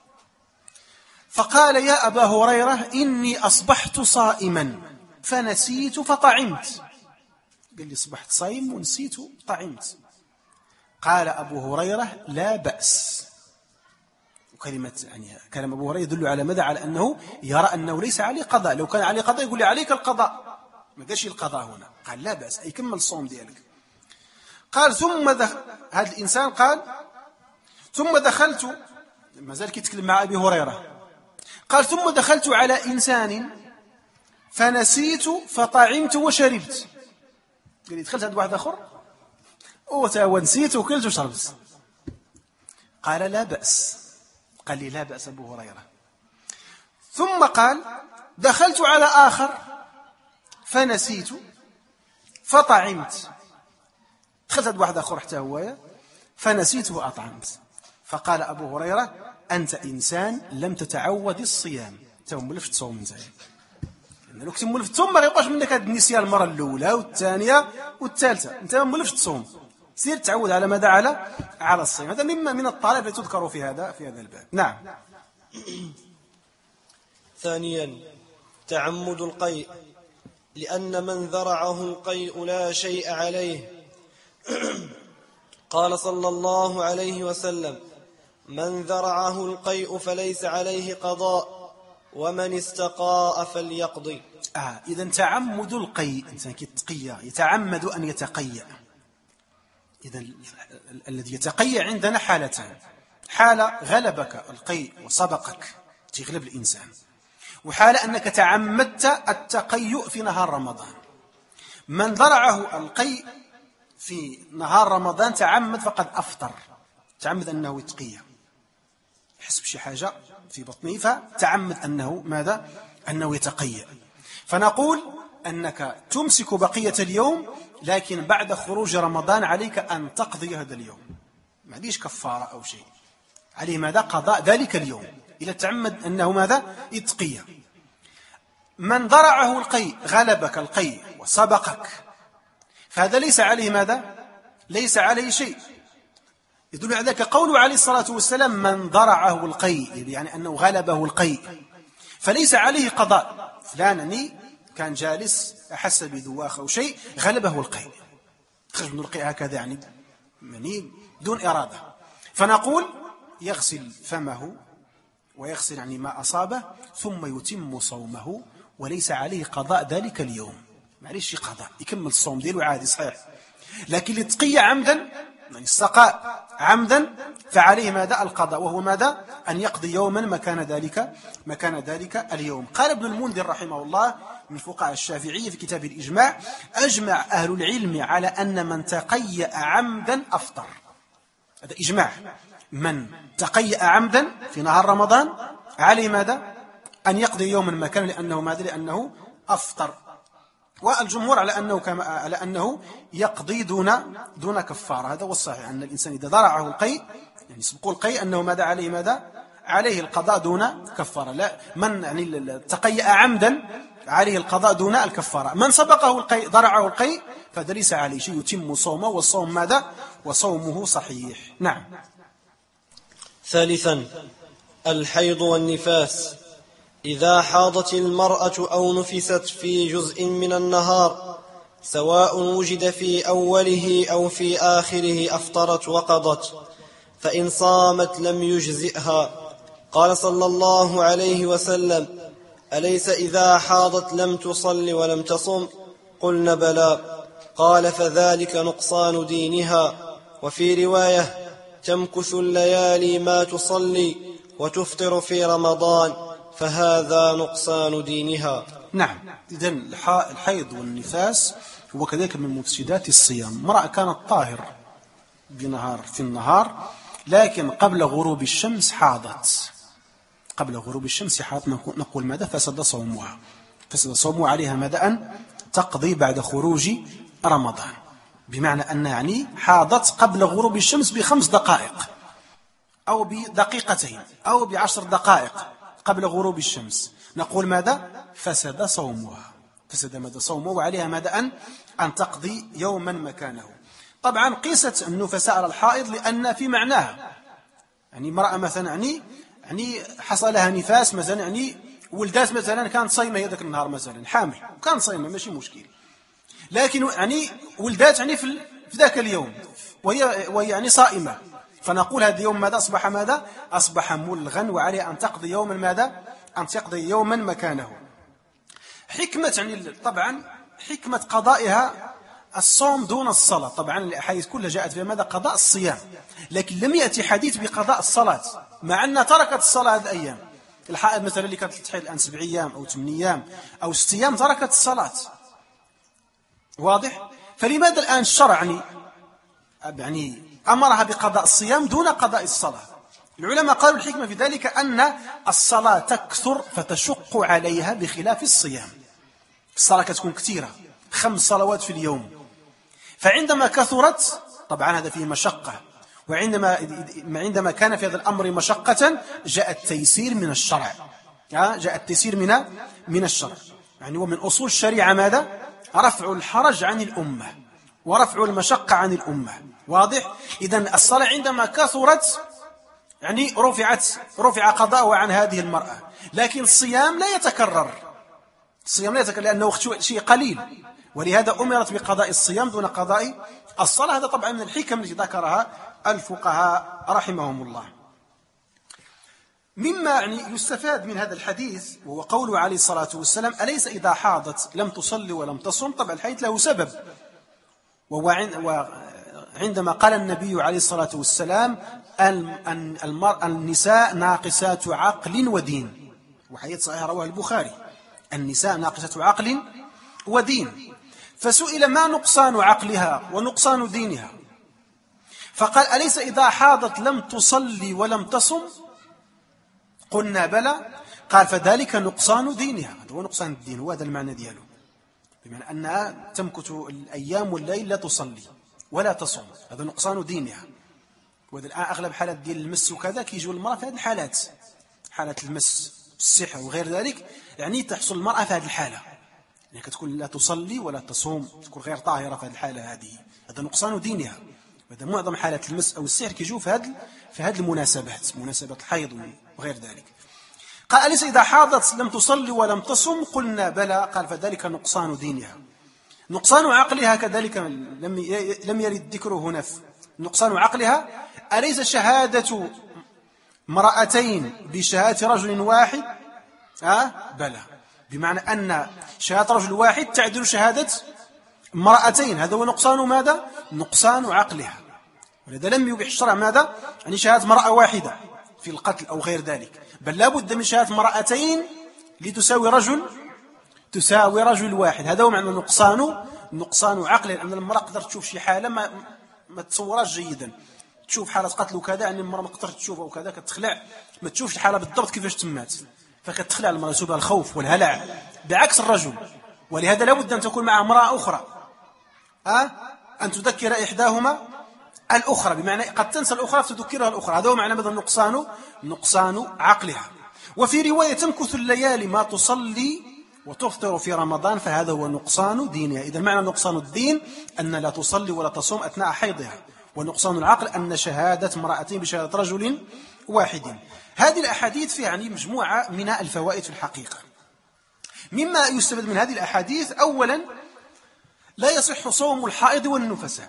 فقال: يا أبا هريرة إني أصبحت صائما فنسيت فطعمت. قال لي: أصبحت صائم ونسيت طعمت. قال أبو هريرة: لا بأس. وكلمة يعني كلام أبو هريرة يدل على ماذا؟ على أنه يرى أنه ليس عليه قضاء. لو كان عليه قضاء يقول لي عليك القضاء، ما قالش القضاء هنا، قال لا بأس أي كمل الصوم ديالك. قال ثم دخل هذا الإنسان قال ثم دخلت، ما زال يتكلم مع أبي هريرة، قال ثم دخلت على إنسان فنسيت فطعمت وشربت. قال لي دخلت عند واحد آخر ونسيت وكلت وشربت. قال لا بأس. قال لي لا بأس أبو هريرة. ثم قال دخلت على آخر فنسيت فطعمت. دخلت عند واحد آخر حتى هو فنسيت وأطعمت. فقال أبو هريرة: أنت إنسان لم تتعود الصيام، أنت مولف تصوم أنت. لأنه كنت مولف تصوم ما يبقاش منك هذا النسيان المرة الأولى والثانية والثالثة، أنت مولف تصوم، سير تعود على ماذا؟ على على الصيام. هذا مما من الطرائف التي تذكر في هذا في هذا الباب. نعم. ثانيا تعمد القيء، لأن من ذرعه القيء لا شيء عليه. قال صلى الله عليه وسلم: من ذرعه القيء فليس عليه قضاء، ومن استقاء فليقضي. آه إذا تعمد القيء، إنسان كيتقيا يتعمد أن يتقيأ. إذا الذي يتقيأ عندنا حالتان: حالة غلبك القيء وسبقك تغلب الإنسان، وحالة أنك تعمدت التقيؤ في نهار رمضان. من ذرعه القيء في نهار رمضان تعمد فقد أفطر، تعمد أنه يتقيأ، يحس بشي حاجة في بطنه فتعمد أنه ماذا؟ أنه يتقيأ. فنقول أنك تمسك بقية اليوم، لكن بعد خروج رمضان عليك أن تقضي هذا اليوم، ما عليش كفارة أو شيء، عليه ماذا؟ قضاء ذلك اليوم إذا تعمد أنه ماذا؟ يتقيأ. من ذرعه القيء غلبك القيء وسبقك فهذا ليس عليه ماذا؟ ليس عليه شيء. يدل على ذلك قوله عليه الصلاة والسلام: من ذرعه القيء، يعني أنه غلبه القيء فليس عليه قضاء. فلان كان جالس أحس بذواخ أو شيء غلبه القيء، خرج من القيء هكذا يعني يعني دون إرادة، فنقول يغسل فمه ويغسل يعني ما أصابه ثم يتم صومه وليس عليه قضاء ذلك اليوم، معليش قضاء، يكمل الصوم ديله عادي صحيح. لكن لتقي عمدا يعني السقاء عمدا فعليه ماذا؟ القضاء، وهو ماذا؟ أن يقضي يوما مكان ذلك مكان ذلك اليوم. قال ابن المنذر رحمه الله من فقهاء الشافعية في كتاب الإجماع: أجمع أهل العلم على أن من تقيأ عمدا أفطر. هذا إجماع، من تقيأ عمدا في نهار رمضان عليه ماذا؟ أن يقضي يوما مكان، لأنه ماذا؟ لأنه أفطر. والجمهور على أنه, كما على أنه يقضي دون دون كفارة. هذا هو الصحيح، أن الإنسان إذا ضرعه القيء، يعني سبق القيء، أنه ماذا عليه ماذا عليه القضاء دون كفارة. لا، من يعني تقيأ عمدا عليه القضاء دون الكفارة. من سبقه القيء ضرعه القيء فهذا ليس عليه شيء، يتم صومه، والصوم ماذا وصومه صحيح. نعم. ثالثا الحيض والنفاس. إذا حاضت المرأة أو نفست في جزء من النهار سواء وجد في أوله أو في آخره أفطرت وقضت، فإن صامت لم يجزئها. قال صلى الله عليه وسلم: أليس إذا حاضت لم تصل ولم تصم؟ قلنا بلى. قال: فذلك نقصان دينها. وفي رواية: تمكث الليالي ما تصلي وتفطر في رمضان، فهذا نقصان دينها. نعم. إذن الحيض والنفاس هو كذلك من مفسدات الصيام. امرأة كانت طاهر بنهار في النهار، لكن قبل غروب الشمس حاضت، قبل غروب الشمس حاضت، نقول ماذا؟ فسد صومها، فسد صومها. عليها ماذا؟ أن تقضي بعد خروج رمضان، بمعنى أن يعني حاضت قبل غروب الشمس بخمس دقائق أو بدقيقتين أو بعشر دقائق قبل غروب الشمس، نقول ماذا؟ فسد صومها، فسد ماذا؟ صومه، وعليها ماذا؟ أن أن تقضي يوما مكانه. طبعا قيست النفساء على الحائض لأن في معناها، يعني امرأة مثلا يعني يعني حصل لها نفاس مثلا، يعني ولدات مثلا كانت صايمة هذاك النهار مثلا، حامل وكانت صايمة ماشي مشكل، لكن يعني ولدات يعني في في ذاك اليوم وهي وهي يعني صائمة، فنقول هذا اليوم ماذا؟ أصبح ماذا؟ أصبح ملغا، وعليه أن تقضي يوما ماذا؟ أن تقضي يوما مكانه. حكمة يعني طبعا حكمة قضائها الصوم دون الصلاة. طبعا الأحاديث كلها جاءت في ماذا؟ قضاء الصيام، لكن لم يأتي حديث بقضاء الصلاة، مع أنها تركت الصلاة هذه الأيام. الحائض مثلا اللي كانت تحيض الآن سبع أيام أو ثمان أيام أو ست أيام تركت الصلاة، واضح؟ فلماذا الآن الشرع يعني يعني أمرها بقضاء الصيام دون قضاء الصلاة؟ العلماء قالوا الحكمة في ذلك أن الصلاة تكثر فتشق عليها بخلاف الصيام. الصلاة تكون كثيرة، خمس صلوات في اليوم، فعندما كثرت طبعا هذا فيه مشقة، وعندما عندما كان في هذا الأمر مشقة جاء التيسير من الشرع، جاء التيسير من من الشرع. يعني ومن أصول الشريعة ماذا؟ رفع الحرج عن الأمة ورفع المشقة عن الأمة، واضح؟ إذن الصلاة عندما كثرت يعني رفعت رفع قضاءها عن هذه المرأة، لكن الصيام لا يتكرر، الصيام لا يتكرر لأنه شيء قليل، ولهذا أمرت بقضاء الصيام دون قضاء الصلاة. هذا طبعا من الحكم التي ذكرها الفقهاء رحمهم الله. مما يعني يستفاد من هذا الحديث وهو قوله عليه الصلاة والسلام: أليس إذا حاضت لم تصلي ولم تصم؟ طبعا الحديث له سبب، وعندما قال النبي عليه الصلاة والسلام: النساء ناقصات عقل ودين، وحديث صحيح رواه البخاري: النساء ناقصات عقل ودين. فسئل: ما نقصان عقلها ونقصان دينها؟ فقال: أليس إذا حاضت لم تصلي ولم تصم؟ قلنا بلى. قال: فذلك نقصان دينها. هذا هو نقصان الدين، وهذا المعنى دياله، بمعنى أنها تمكث الأيام والليل لا تصلي ولا تصوم، هذا نقصان دينها. وهذا الآن أغلب حالات ديال المس وكذا كيجوا المرأة في هذه الحالات، حالات المس الصحة وغير ذلك، يعني تحصل المرأة في هذه الحالة، يعني كتكون لا تصلي ولا تصوم، تكون غير طاهرة في هذه الحالة هذه، هذا نقصان دينها. وهذا معظم حالات المس أو السحر كيجوا في هذه في هذه المناسبات، مناسبة الحيض وغير ذلك. قال: أليس إذا حاضت لم تصلي ولم تصم؟ قلنا بلى. قال: فذلك نقصان دينها. نقصان عقلها كذلك لم لم يرد ذكره هنا. نقصان عقلها: أليس شهادة امرأتين بشهادة رجل واحد؟ أه؟ بلى، بمعنى أن شهادة رجل واحد تعدل شهادة امرأتين، هذا هو نقصان ماذا؟ نقصان عقلها. ولذا لم يبيح الشرع ماذا؟ يعني شهادة امرأة واحدة في القتل أو غير ذلك، بل لا بد من شهادة امرأتين لتساوي رجل تساوي رجل واحد. هذا هو معنى نقصان نقصان عقل، لأن المرأة قدرت تشوف شي حالة ما ما تصورهاش جيدا، تشوف حالة قتل وكذا، يعني المرأة ما قدرت تشوفها وكذا، كتخلع، ما تشوفش الحالة بالضبط كيفاش تمات، فكتخلع المرأة، يسوبها الخوف والهلع، بعكس الرجل. ولهذا لابد أن تكون مع امرأة أخرى، أه؟ أن تذكر إحداهما الأخرى، بمعنى قد تنسى الأخرى فتذكرها الأخرى. هذا هو معنى مثلا نقصان نقصان عقلها. وفي رواية تمكث الليالي ما تصلي وتفطر في رمضان فهذا هو نقصان دينها. إذا معنى نقصان الدين أن لا تصلي ولا تصوم أثناء حيضها، ونقصان العقل أن شهادة امرأتين بشهادة رجل واحد. هذه الأحاديث فيها يعني مجموعة من الفوائد في الحقيقة. مما يستفاد من هذه الأحاديث: أولا، لا يصح صوم الحائض والنفساء،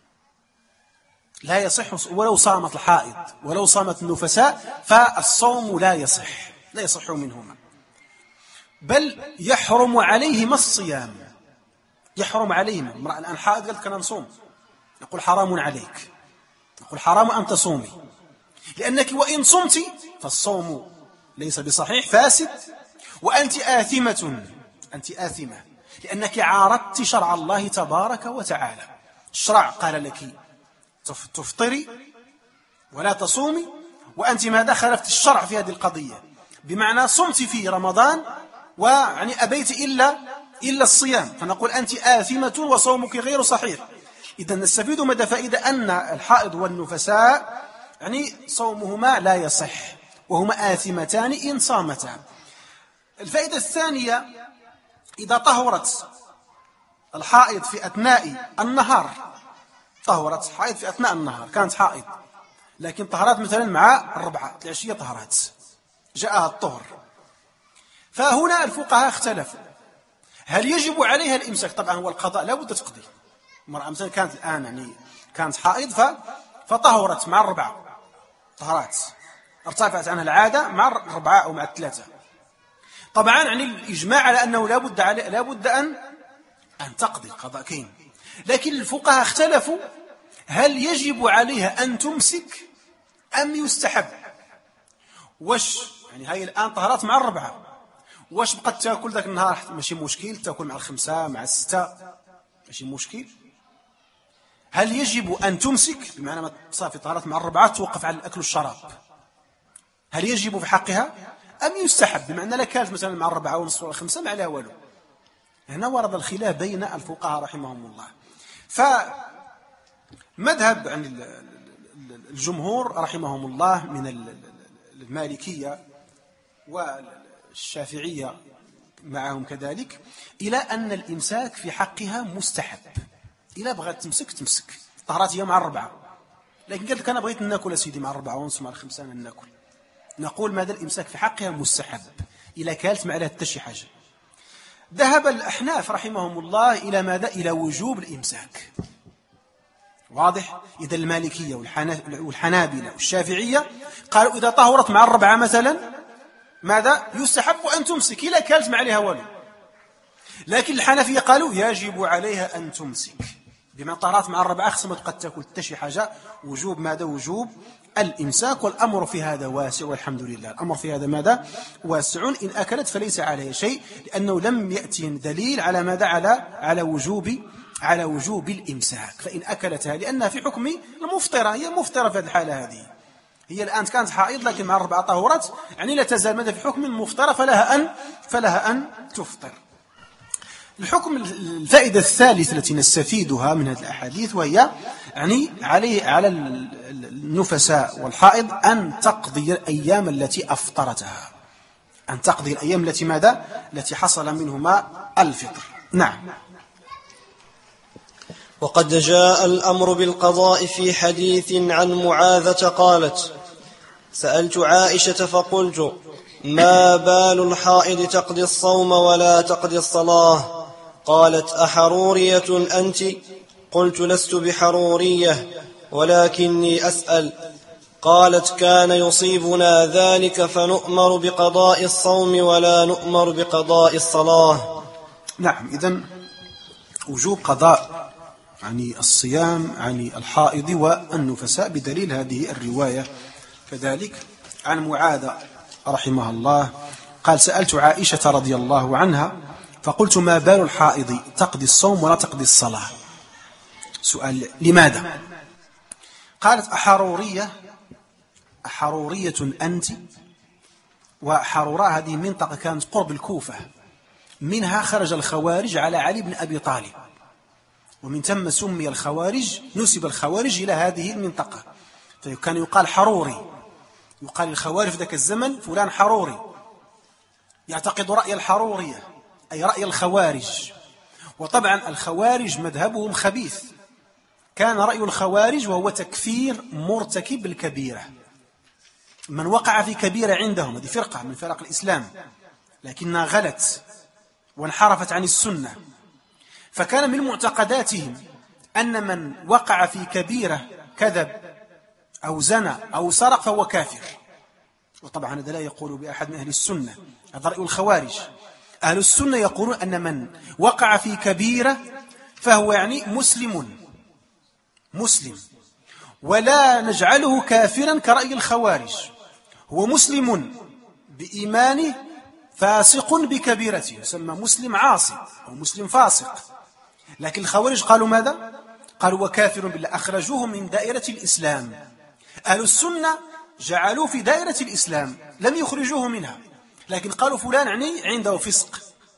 لا يصح ولو صامت الحائض ولو صامت النفساء فالصوم لا يصح، لا يصح منهما، بل يحرم عليهما الصيام، يحرم عليهما. امرأة الآن حائض قالت كنا نصوم، نقول حرام عليك، نقول حرام أن تصومي، لأنك وإن صمت فالصوم ليس بصحيح، فاسد، وأنت آثمة، أنت آثمة لأنك عارضت شرع الله تبارك وتعالى. الشرع قال لك تفطري ولا تصومي، وأنت ماذا؟ خالفت الشرع في هذه القضية، بمعنى صمت في رمضان ويعني أبيت إلا إلا الصيام، فنقول أنت آثمة وصومك غير صحيح. إذا نستفيد مدى فائدة أن الحائض والنفساء يعني صومهما لا يصح، وهما آثمتان إن صامتا. الفائدة الثانية: إذا طهرت الحائض في أثناء النهار، طهرت حائض في أثناء النهار، كانت حائض لكن طهرت مثلا مع الربعة العشية، طهرت جاءها الطهر، فهنا الفقهاء اختلفوا هل يجب عليها الإمساك؟ طبعا هو القضاء لا بد تقضي. المرأة مثلا كانت الآن يعني كانت حائض فطهرت مع الربعة، طهرات ارتفعت عنها العادة مع الربعة أو مع الثلاثة، طبعا يعني الإجماع على أنه لا بد علي لا بد أن أن تقضي قضاء كين. لكن الفقهاء اختلفوا هل يجب عليها أن تمسك أم يستحب؟ وش يعني هاي الآن طهرات مع الربعة، وش بقت تأكل ذاك النهار؟ ماشي مشكل، تأكل مع الخمسة مع الستة ماشي مشكل. هل يجب أن تمسك بمعنى ما تصافي طهرات مع الربعة توقف على الأكل والشراب؟ هل يجب في حقها أم يستحب؟ بمعنى لا كانت مثلا مع الربعة ونصف ولا الخمسة ما عليها والو. هنا ورد الخلاف بين الفقهاء رحمهم الله. فمذهب عن الجمهور رحمهم الله من المالكية والشافعية معهم كذلك إلى أن الإمساك في حقها مستحب. إذا بغت تمسك تمسك، طهرات هي مع الربعة، لكن قالت لك أنا بغيت ناكل سيدي مع الربعة ونصف مع الخمسة ناكل، نقول ماذا؟ الإمساك في حقها مستحب إلى كانت مع لها تشي حاجة. ذهب الأحناف رحمهم الله إلى ماذا؟ إلى وجوب الإمساك. واضح؟ إذا المالكية والحنابلة والشافعية قالوا إذا طهرت مع الربعة مثلا ماذا؟ يستحب أن تمسك إلى كانت مع لها ولو. لكن الحنفية قالوا يجب عليها أن تمسك، بما طهرت مع الربعة خصمت قد تأكل تشي حاجة، وجوب ماذا؟ وجوب الإمساك. والأمر في هذا واسع والحمد لله، الأمر في هذا ماذا؟ واسع. إن أكلت فليس عليها شيء، لأنه لم يأتي دليل على ماذا؟ على على وجوب على وجوب الإمساك. فإن أكلتها لأنها في حكم المفطرة، هي مفطرة في الحالة هذه، هي الآن كانت حائض لكن مع الربعة طهرت، يعني لا تزال ماذا؟ في حكم المفطرة، فلها أن فلها أن تفطر. الحكم الفائدة الثالثة التي نستفيدها من هذه الأحاديث وهي يعني عليه على النفساء والحائض أن تقضي الأيام التي أفطرتها، أن تقضي الأيام التي ماذا؟ التي حصل منهما الفطر. نعم. وقد جاء الأمر بالقضاء في حديث عن معاذة قالت: سألت عائشة فقلت: ما بال الحائض تقضي الصوم ولا تقضي الصلاة؟ قالت: أحرورية أنت؟ قلت: لست بحرورية ولكني أسأل. قالت: كان يصيبنا ذلك فنؤمر بقضاء الصوم ولا نؤمر بقضاء الصلاة. نعم. إذن وجوب قضاء يعني الصيام عن الحائض والنفساء بدليل هذه الرواية كذلك عن معاذة رحمها الله قال: سألت عائشة رضي الله عنها فقلت: ما بال الحائض تقضي الصوم ولا تقضي الصلاة؟ سؤال لماذا؟ قالت: أحرورية أحرورية أنت؟ وحرورة هذه منطقة كانت قرب الكوفة، منها خرج الخوارج على علي بن أبي طالب، ومن ثم سمي الخوارج، نسب الخوارج إلى هذه المنطقة، فكان يقال حروري، يقال الخوارج في ذاك الزمن فلان حروري، يعتقد رأي الحرورية أي رأي الخوارج. وطبعا الخوارج مذهبهم خبيث، كان رأي الخوارج وهو تكفير مرتكب الكبيرة، من وقع في كبيرة عندهم، هذه فرقة من فرق الإسلام لكنها غلت وانحرفت عن السنة. فكان من معتقداتهم أن من وقع في كبيرة كذب أو زنى أو سرق فهو كافر. وطبعا هذا لا يقول بأحد من أهل السنة، هذا رأي الخوارج. أهل السنة يقولون أن من وقع في كبيرة فهو يعني مسلم مسلم ولا نجعله كافرا كرأي الخوارج، هو مسلم بإيمانه فاسق بكبيرته، يسمى مسلم عاصي أو مسلم فاسق. لكن الخوارج قالوا ماذا؟ قالوا وكافر بالله، أخرجوه من دائرة الإسلام. أهل السنة جعلوه في دائرة الإسلام لم يخرجوه منها، لكن قالوا فلان يعني عنده فسق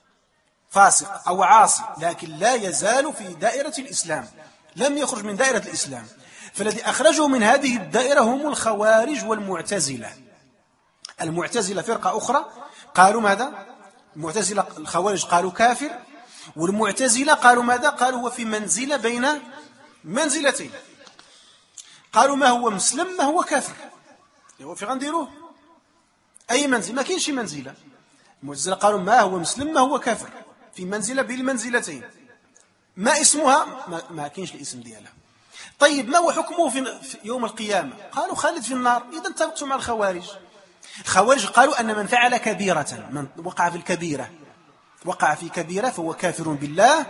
فاسق أو عاصي، لكن لا يزال في دائرة الإسلام، لم يخرج من دائرة الإسلام. فالذي أخرجه من هذه الدائرة هم الخوارج والمعتزلة. المعتزلة فرقة أخرى قالوا ماذا؟ المعتزلة الخوارج قالوا كافر، والمعتزلة قالوا ماذا؟ قالوا هو في منزلة بين منزلتين، قالوا ما هو مسلم ما هو كافر، هو في غنديروه أي منزل، ما كاينش منزلة. المعتزلة قالوا ما هو مسلم ما هو كافر، في منزلة بين المنزلتين، ما اسمها ما, ما كاينش الاسم ديالها. طيب ما هو حكمه في يوم القيامة؟ قالوا خالد في النار. إذا اتفقتوا مع الخوارج. الخوارج قالوا أن من فعل كبيرة، من وقع في الكبيرة وقع في كبيرة فهو كافر بالله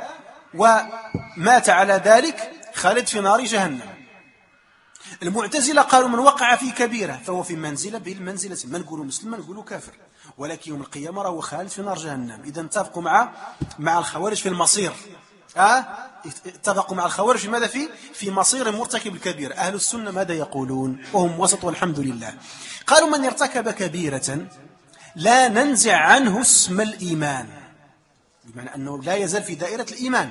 ومات على ذلك خالد في نار جهنم. المعتزلة قالوا من وقع في كبيرة فهو في منزلة بالمنزلة، ما نقولوا مسلم ما نقولوا كافر، ولكن يوم القيامة هو خالد في نار جهنم. إذا اتفقوا مع مع الخوارج في المصير. أه؟ اتفقوا مع الخوارج في ماذا؟ في في مصير مرتكب الكبيرة. أهل السنة ماذا يقولون وهم وسط والحمد لله؟ قالوا من ارتكب كبيرة لا ننزع عنه اسم الإيمان، بمعنى أنه لا يزال في دائرة الإيمان،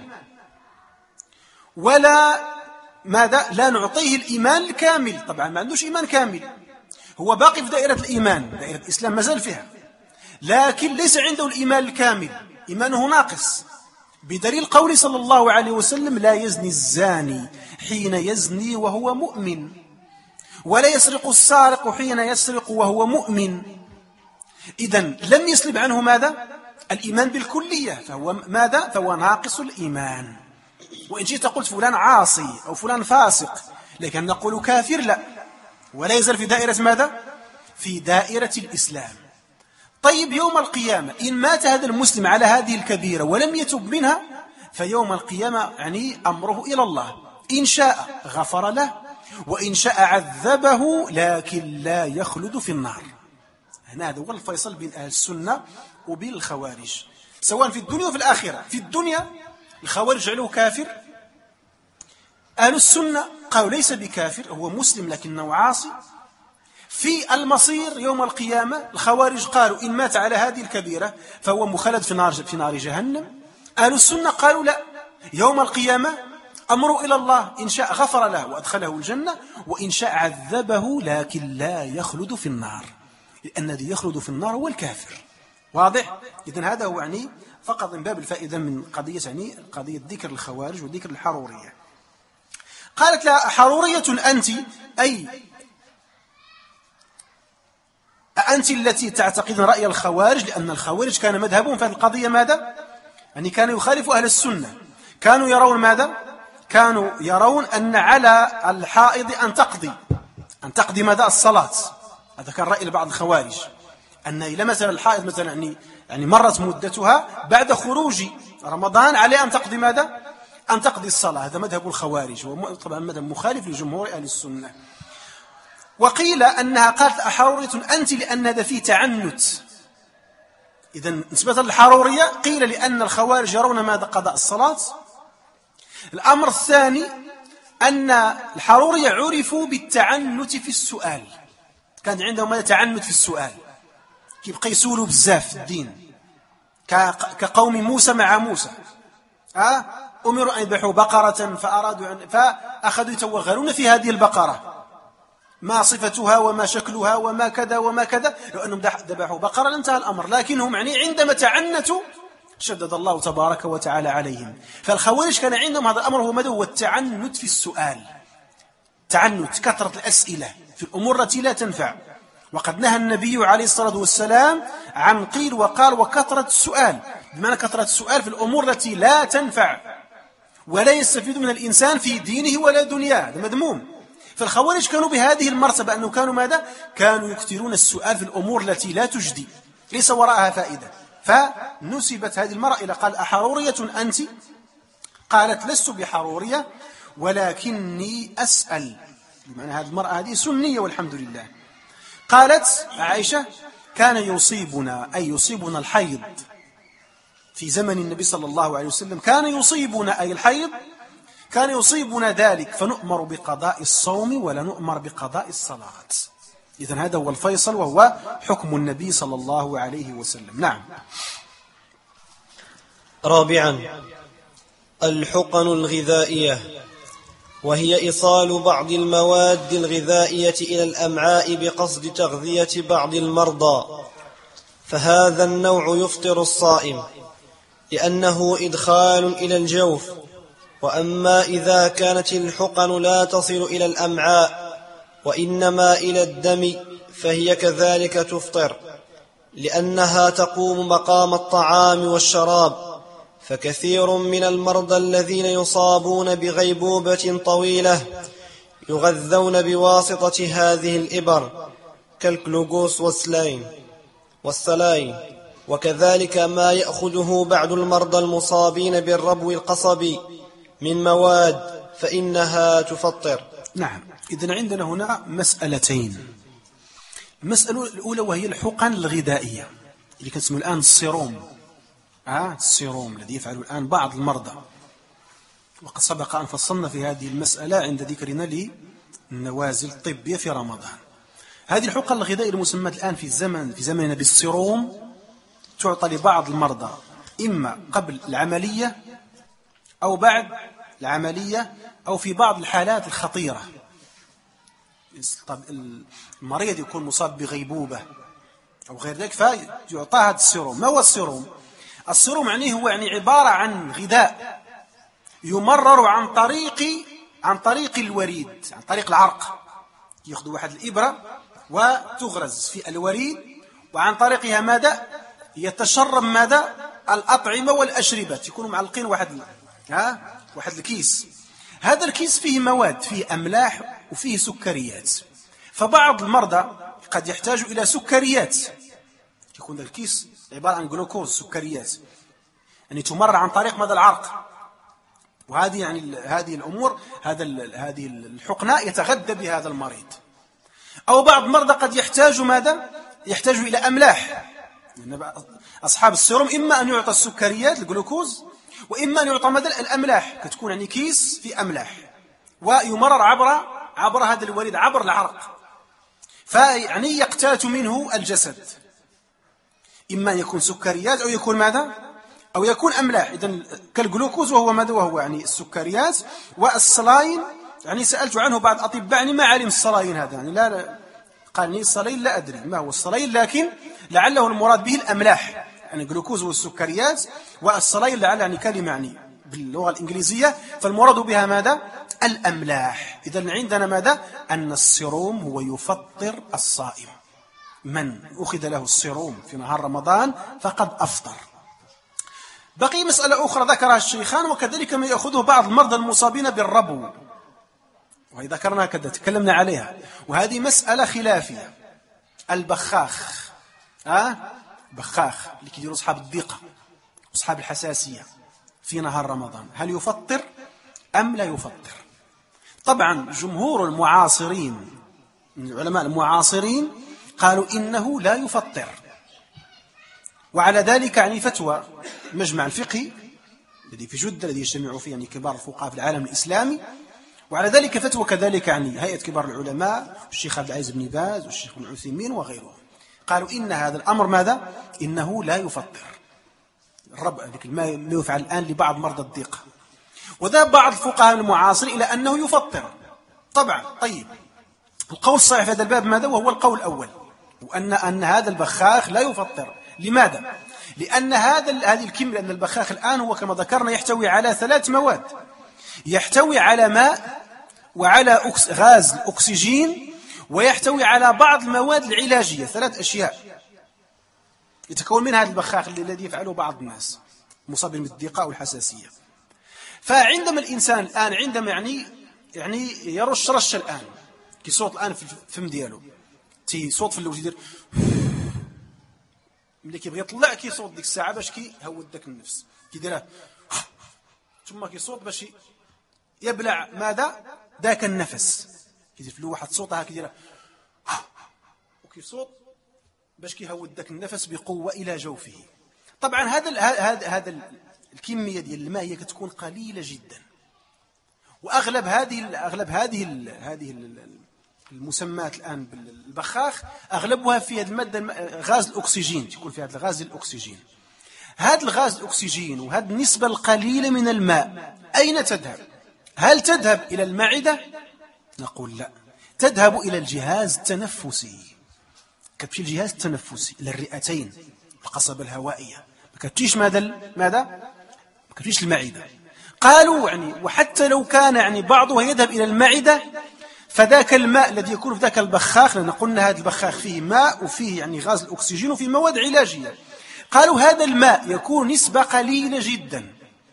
ولا ماذا؟ لا نعطيه الإيمان الكامل، طبعا ما عندوش إيمان كامل، هو باقي في دائرة الإيمان، دائرة الإسلام ما زال فيها، لكن ليس عنده الإيمان الكامل، إيمانه ناقص، بدليل قول صلى الله عليه وسلم لا يزني الزاني حين يزني وهو مؤمن، ولا يسرق السارق حين يسرق وهو مؤمن. إذن لم يسلب عنه ماذا؟ الإيمان بالكلية، فهو ماذا؟ فهو ناقص الإيمان. وإن جئت قلت فلان عاصي أو فلان فاسق، لكن نقول كافر لا، ولا يزال في دائرة ماذا؟ في دائرة الإسلام. طيب يوم القيامة إن مات هذا المسلم على هذه الكبيرة ولم يتب منها، فيوم القيامة يعني أمره إلى الله، إن شاء غفر له وإن شاء عذبه، لكن لا يخلد في النار. هنا هذا هو الفيصل بين أهل السنة وبين الخوارج، سواء في الدنيا وفي الآخرة. في الدنيا الخوارج جعلوه كافر، أهل السنة قالوا ليس بكافر، هو مسلم لكنه عاصي. في المصير يوم القيامة الخوارج قالوا إن مات على هذه الكبيرة فهو مخلد في نار في نار جهنم. أهل السنة قالوا لا، يوم القيامة أمره إلى الله، إن شاء غفر له وأدخله الجنة وإن شاء عذبه، لكن لا يخلد في النار، لأن الذي يخلد في النار هو الكافر. واضح؟ إذن هذا هو يعني فقط من باب الفائدة من قضية يعني قضية ذكر الخوارج وذكر الحرورية. قالت لها حرورية أنت، أي أنت التي تعتقد رأي الخوارج، لأن الخوارج كان مذهبهم في هذه القضية ماذا؟ يعني كانوا يخالفوا أهل السنة، كانوا يرون ماذا؟ كانوا يرون أن على الحائض أن تقضي أن تقضي ماذا؟ الصلاة. هذا كان رأي بعض الخوارج، أن إلى مثلا الحائض مثلا يعني يعني مرت مدتها بعد خروج رمضان عليه أن تقضي ماذا؟ أن تقضي الصلاة. هذا مذهب الخوارج، وطبعا مذهب مخالف لجمهور أهل السنة. وقيل أنها قالت حرورية أنت لأن هذا فيه تعنت. إذن نسبة للحرورية قيل لأن الخوارج يرون ماذا؟ قضاء الصلاة. الأمر الثاني أن الحرورية عرفوا بالتعنت في السؤال، كان عندهم ماذا؟ تعنت في السؤال، كيبقى يسولوا بزاف في الدين، كقوم موسى مع موسى، أه؟ أمروا أن يذبحوا بقرة فأرادوا أن فأخذوا يتوغلون في هذه البقرة، ما صفتها وما شكلها وما كذا وما كذا، لو أنهم ذبحوا بقرة لانتهى الأمر، لكنهم يعني عندما تعنتوا شدد الله تبارك وتعالى عليهم. فالخوارج كان عندهم هذا الأمر، هو ماذا؟ هو التعنت في السؤال، تعنت كثرة الأسئلة في الأمور التي لا تنفع. وقد نهى النبي عليه الصلاة والسلام عن قيل وقال وكثرة السؤال، بمعنى كثرة السؤال في الأمور التي لا تنفع ولا يستفيد من الإنسان في دينه ولا دنياه، هذا مذموم. فالخوارج كانوا بهذه المرتبة، أنه كانوا ماذا؟ كانوا يكثرون السؤال في الأمور التي لا تجدي، ليس وراءها فائدة. فنسبت هذه المرأة إلى قال أحرورية أنت؟ قالت لست بحرورية ولكني أسأل، بمعنى هذه المرأة هذه سنية والحمد لله. قالت عائشة كان يصيبنا أي يصيبنا الحيض في زمن النبي صلى الله عليه وسلم، كان يصيبنا أي الحيض كان يصيبنا ذلك فنؤمر بقضاء الصوم ولا نؤمر بقضاء الصلاة. إذن هذا هو الفيصل، وهو حكم النبي صلى الله عليه وسلم. نعم. رابعا الحقن الغذائية، وهي إيصال بعض المواد الغذائية إلى الأمعاء بقصد تغذية بعض المرضى، فهذا النوع يفطر الصائم لأنه إدخال إلى الجوف. وأما إذا كانت الحقن لا تصل إلى الأمعاء وإنما إلى الدم فهي كذلك تفطر، لأنها تقوم مقام الطعام والشراب. فكثير من المرضى الذين يصابون بغيبوبة طويلة يغذون بواسطة هذه الإبر كالجلوكوز والسلاين والسلاين وكذلك ما يأخذه بعض المرضى المصابين بالربو القصبي من مواد فإنها تفطر. نعم. إذن عندنا هنا مسألتين. المسألة الأولى وهي الحقن الغذائية اللي كنسميه الآن السيروم، آه السيروم الذي يفعله الآن بعض المرضى، وقد سبق أن فصلنا في هذه المسألة عند ذكرنا للنوازل الطبية في رمضان. هذه الحقن الغذائية المسمى الآن في الزمن في زمننا بالسيروم تعطى لبعض المرضى إما قبل العملية أو بعد العملية أو في بعض الحالات الخطيرة. المريض يكون مصاب بغيبوبة أو غير ذلك فيعطى هذا السيروم. ما هو السيروم؟ السيروم يعني هو يعني عبارة عن غذاء يمرر عن طريق عن طريق الوريد، عن طريق العرق. يأخذ واحد الإبرة وتغرز في الوريد، وعن طريقها ماذا؟ يتشرب ماذا؟ الأطعمة والأشربة، يكونوا معلقين واحد ها واحد الكيس. هذا الكيس فيه مواد، فيه أملاح وفيه سكريات. فبعض المرضى قد يحتاج إلى سكريات، يكون الكيس عبارة عن جلوكوز سكريات، يعني تمر عن طريق ماذا؟ العرق. وهذه يعني هذه الأمور هذا هذه الحقنة يتغذى بهذا المريض. أو بعض المرضى قد يحتاج ماذا؟ يحتاج إلى أملاح. يعني أصحاب السيروم إما أن يعطى السكريات الجلوكوز، وإما أن يعطى ماذا؟ الأملاح، كتكون يعني كيس في أملاح ويمرر عبر عبر هذا الوريد عبر العرق، فيعني يقتات منه الجسد، إما أن يكون سكريات أو يكون ماذا؟ أو يكون أملاح. إذن كالجلوكوز وهو ماذا؟ وهو يعني السكريات. والصلاين يعني سألت عنه بعض الأطباء يعني ما علم الصلاين هذا، يعني لا, لا قال لي الصلاين لا أدري ما هو الصلاين، لكن لعله المراد به الأملاح، يعني الجلوكوز والسكريات. والصلاين لعل يعني كلمة يعني باللغة الإنجليزية، فالمراد بها ماذا؟ الأملاح. إذن عندنا ماذا؟ أن السيروم هو يفطر الصائم. من أخذ له السيروم في نهار رمضان فقد أفطر. بقي مسألة أخرى ذكرها الشيخان، وكذلك ما يأخذه بعض المرضى المصابين بالربو، وهي ذكرنا كذا تكلمنا عليها، وهذه مسألة خلافية. البخاخ، أه؟ بخاخ اللي كيديروا أصحاب الضيقة أصحاب الحساسية في نهار رمضان، هل يفطر أم لا يفطر؟ طبعا جمهور المعاصرين من العلماء المعاصرين قالوا إنه لا يفطر، وعلى ذلك يعني فتوى المجمع الفقهي الذي في جدة الذي يجتمع فيه يعني كبار الفقهاء في العالم الإسلامي، وعلى ذلك فتوى كذلك يعني هيئة كبار العلماء الشيخ عبد العزيز بن باز والشيخ ابن عثيمين وغيرهم، قالوا إن هذا الأمر ماذا؟ إنه لا يفطر. الربع ذلك ما يفعل الآن لبعض مرضى الضيقة. وذهب بعض الفقهاء المعاصرين إلى أنه يفطر طبعا. طيب القول الصحيح في هذا الباب ماذا؟ وهو القول الأول، وأن أن هذا البخاخ لا يفطر. لماذا؟ لأن هذا هذه الكمية، لأن البخاخ الآن هو كما ذكرنا يحتوي على ثلاث مواد، يحتوي على ماء وعلى أكس غاز الأكسجين ويحتوي على بعض المواد العلاجية، ثلاث أشياء يتكون منها هذا البخاخ الذي يفعله بعض الناس مصابين بالضيقة أو الحساسية. فعندما الإنسان الآن عندما يعني يعني يرش رش الآن كي صوت الآن في الفم ديالو تي صوت في اللوج يدير ملي كيبغي يطلع كي صوت ديك الساعة باش كي هود داك النفس كيديرها ثم كي صوت باش يبلع ماذا ذاك النفس كيدير في واحد صوتها كيديرها وكي صوت باش كيهود ذاك النفس بقوة إلى جوفه. طبعا هذا هذا هذا الكمية ديال الماء هي كتكون قليلة جدا، وأغلب هذه أغلب هذه هذه المسمات الآن بالبخاخ أغلبها في هذه المادة غاز الأكسجين، تكون في هذا الغاز الأكسجين. هذا الغاز الأكسجين وهذه النسبة القليلة من الماء أين تذهب؟ هل تذهب إلى المعدة؟ نقول لا، تذهب إلى الجهاز التنفسي. كتمشي الجهاز التنفسي إلى الرئتين القصبة الهوائية، ما كتمشيش ماذا ماذا ما كتمشيش المعدة. قالوا يعني وحتى لو كان يعني بعضها يذهب إلى المعدة فذاك الماء الذي يكون في ذاك البخاخ، لأن قلنا هذا البخاخ فيه ماء وفيه يعني غاز الأكسجين وفيه مواد علاجية، قالوا هذا الماء يكون نسبة قليلة جدا.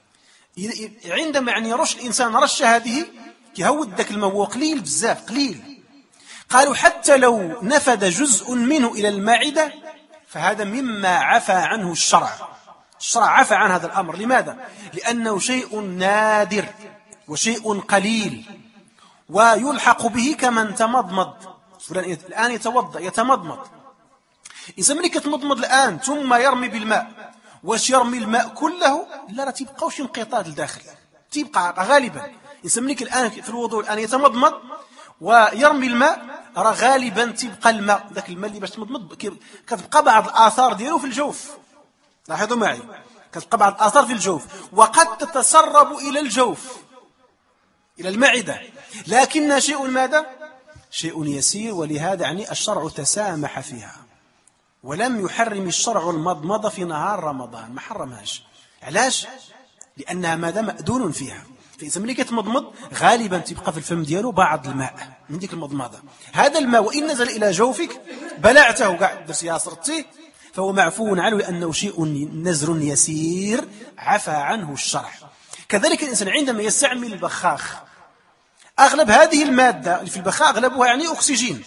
عندما يعني يرش الإنسان رشة هذه يهود ذاك الماء هو قليل بزاف قليل. قالوا حتى لو نفذ جزء منه إلى المعدة فهذا مما عفى عنه الشرع. الشرع عفى عن هذا الأمر. لماذا؟ لأنه شيء نادر وشيء قليل ويلحق به كمن تمضمض. الآن يتوضأ يتمضمض، إنسان ملي كتمضمض الآن ثم يرمي بالماء، واش يرمي الماء كله؟ لا، راه تيبقاوش انقطاع للداخل، تيبقى غالبا إنسان ملي الآن في الوضوء الآن يتمضمض ويرمي الماء، راه غالبا تبقى الماء ذاك الماء اللي باش تمضمض كتبقى بعض الآثار ديالو في الجوف. لاحظوا معي، كتبقى بعض الآثار في الجوف وقد تتسرب إلى الجوف إلى المعدة، لكنها شيء ماذا؟ شيء يسير. ولهذا يعني الشرع تسامح فيها، ولم يحرم الشرع المضمضة في نهار رمضان، ما حرمهاش. علاش؟ لأنها ماذا؟ مأذون فيها. فإذا ملي كتمضمض غالبا تبقى في الفم ديالو بعض الماء من ديك المضمضة. هذا الماء وإن نزل إلى جوفك بلعته كاع درتي ياسرتي فهو معفو عنه، لأنه شيء نزر يسير عفى عنه الشرع. كذلك الإنسان عندما يستعمل البخاخ، أغلب هذه المادة اللي في البخاخ أغلبها يعني أكسجين،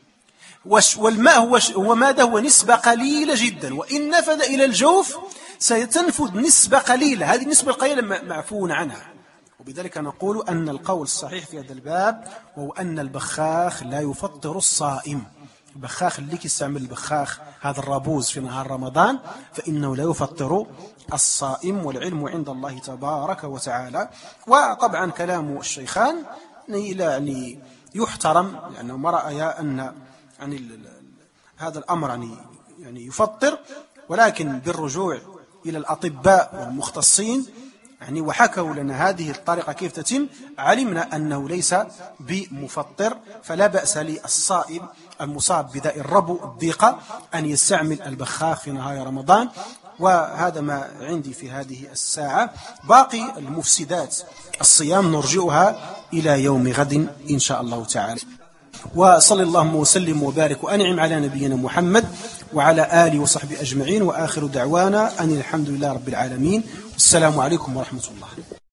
والماء هو هو ماذا؟ هو نسبة قليلة جدا، وإن نفذ إلى الجوف سيتنفذ نسبة قليلة، هذه النسبة القليلة معفو عنها. وبذلك نقول أن القول الصحيح في هذا الباب وهو أن البخاخ لا يفطر الصائم. البخاخ اللي يستعمل البخاخ هذا الرابوز في نهار رمضان فإنه لا يفطر الصائم، والعلم عند الله تبارك وتعالى. وطبعا كلام الشيخان يعني يحترم، لأنهما رأيا أن يعني هذا الأمر يعني يعني يفطر، ولكن بالرجوع إلى الأطباء والمختصين يعني وحكوا لنا هذه الطريقة كيف تتم، علمنا أنه ليس بمفطر. فلا بأس للصائم المصاب بداء الربو الضيقة أن يستعمل البخاخ في نهار رمضان. وهذا ما عندي في هذه الساعة. باقي المفسدات الصيام نرجئها إلى يوم غد إن شاء الله تعالى. وصلى اللهم وسلم وبارك وأنعم على نبينا محمد وعلى آله وصحبه أجمعين، وآخر دعوانا أن الحمد لله رب العالمين. السلام عليكم ورحمة الله.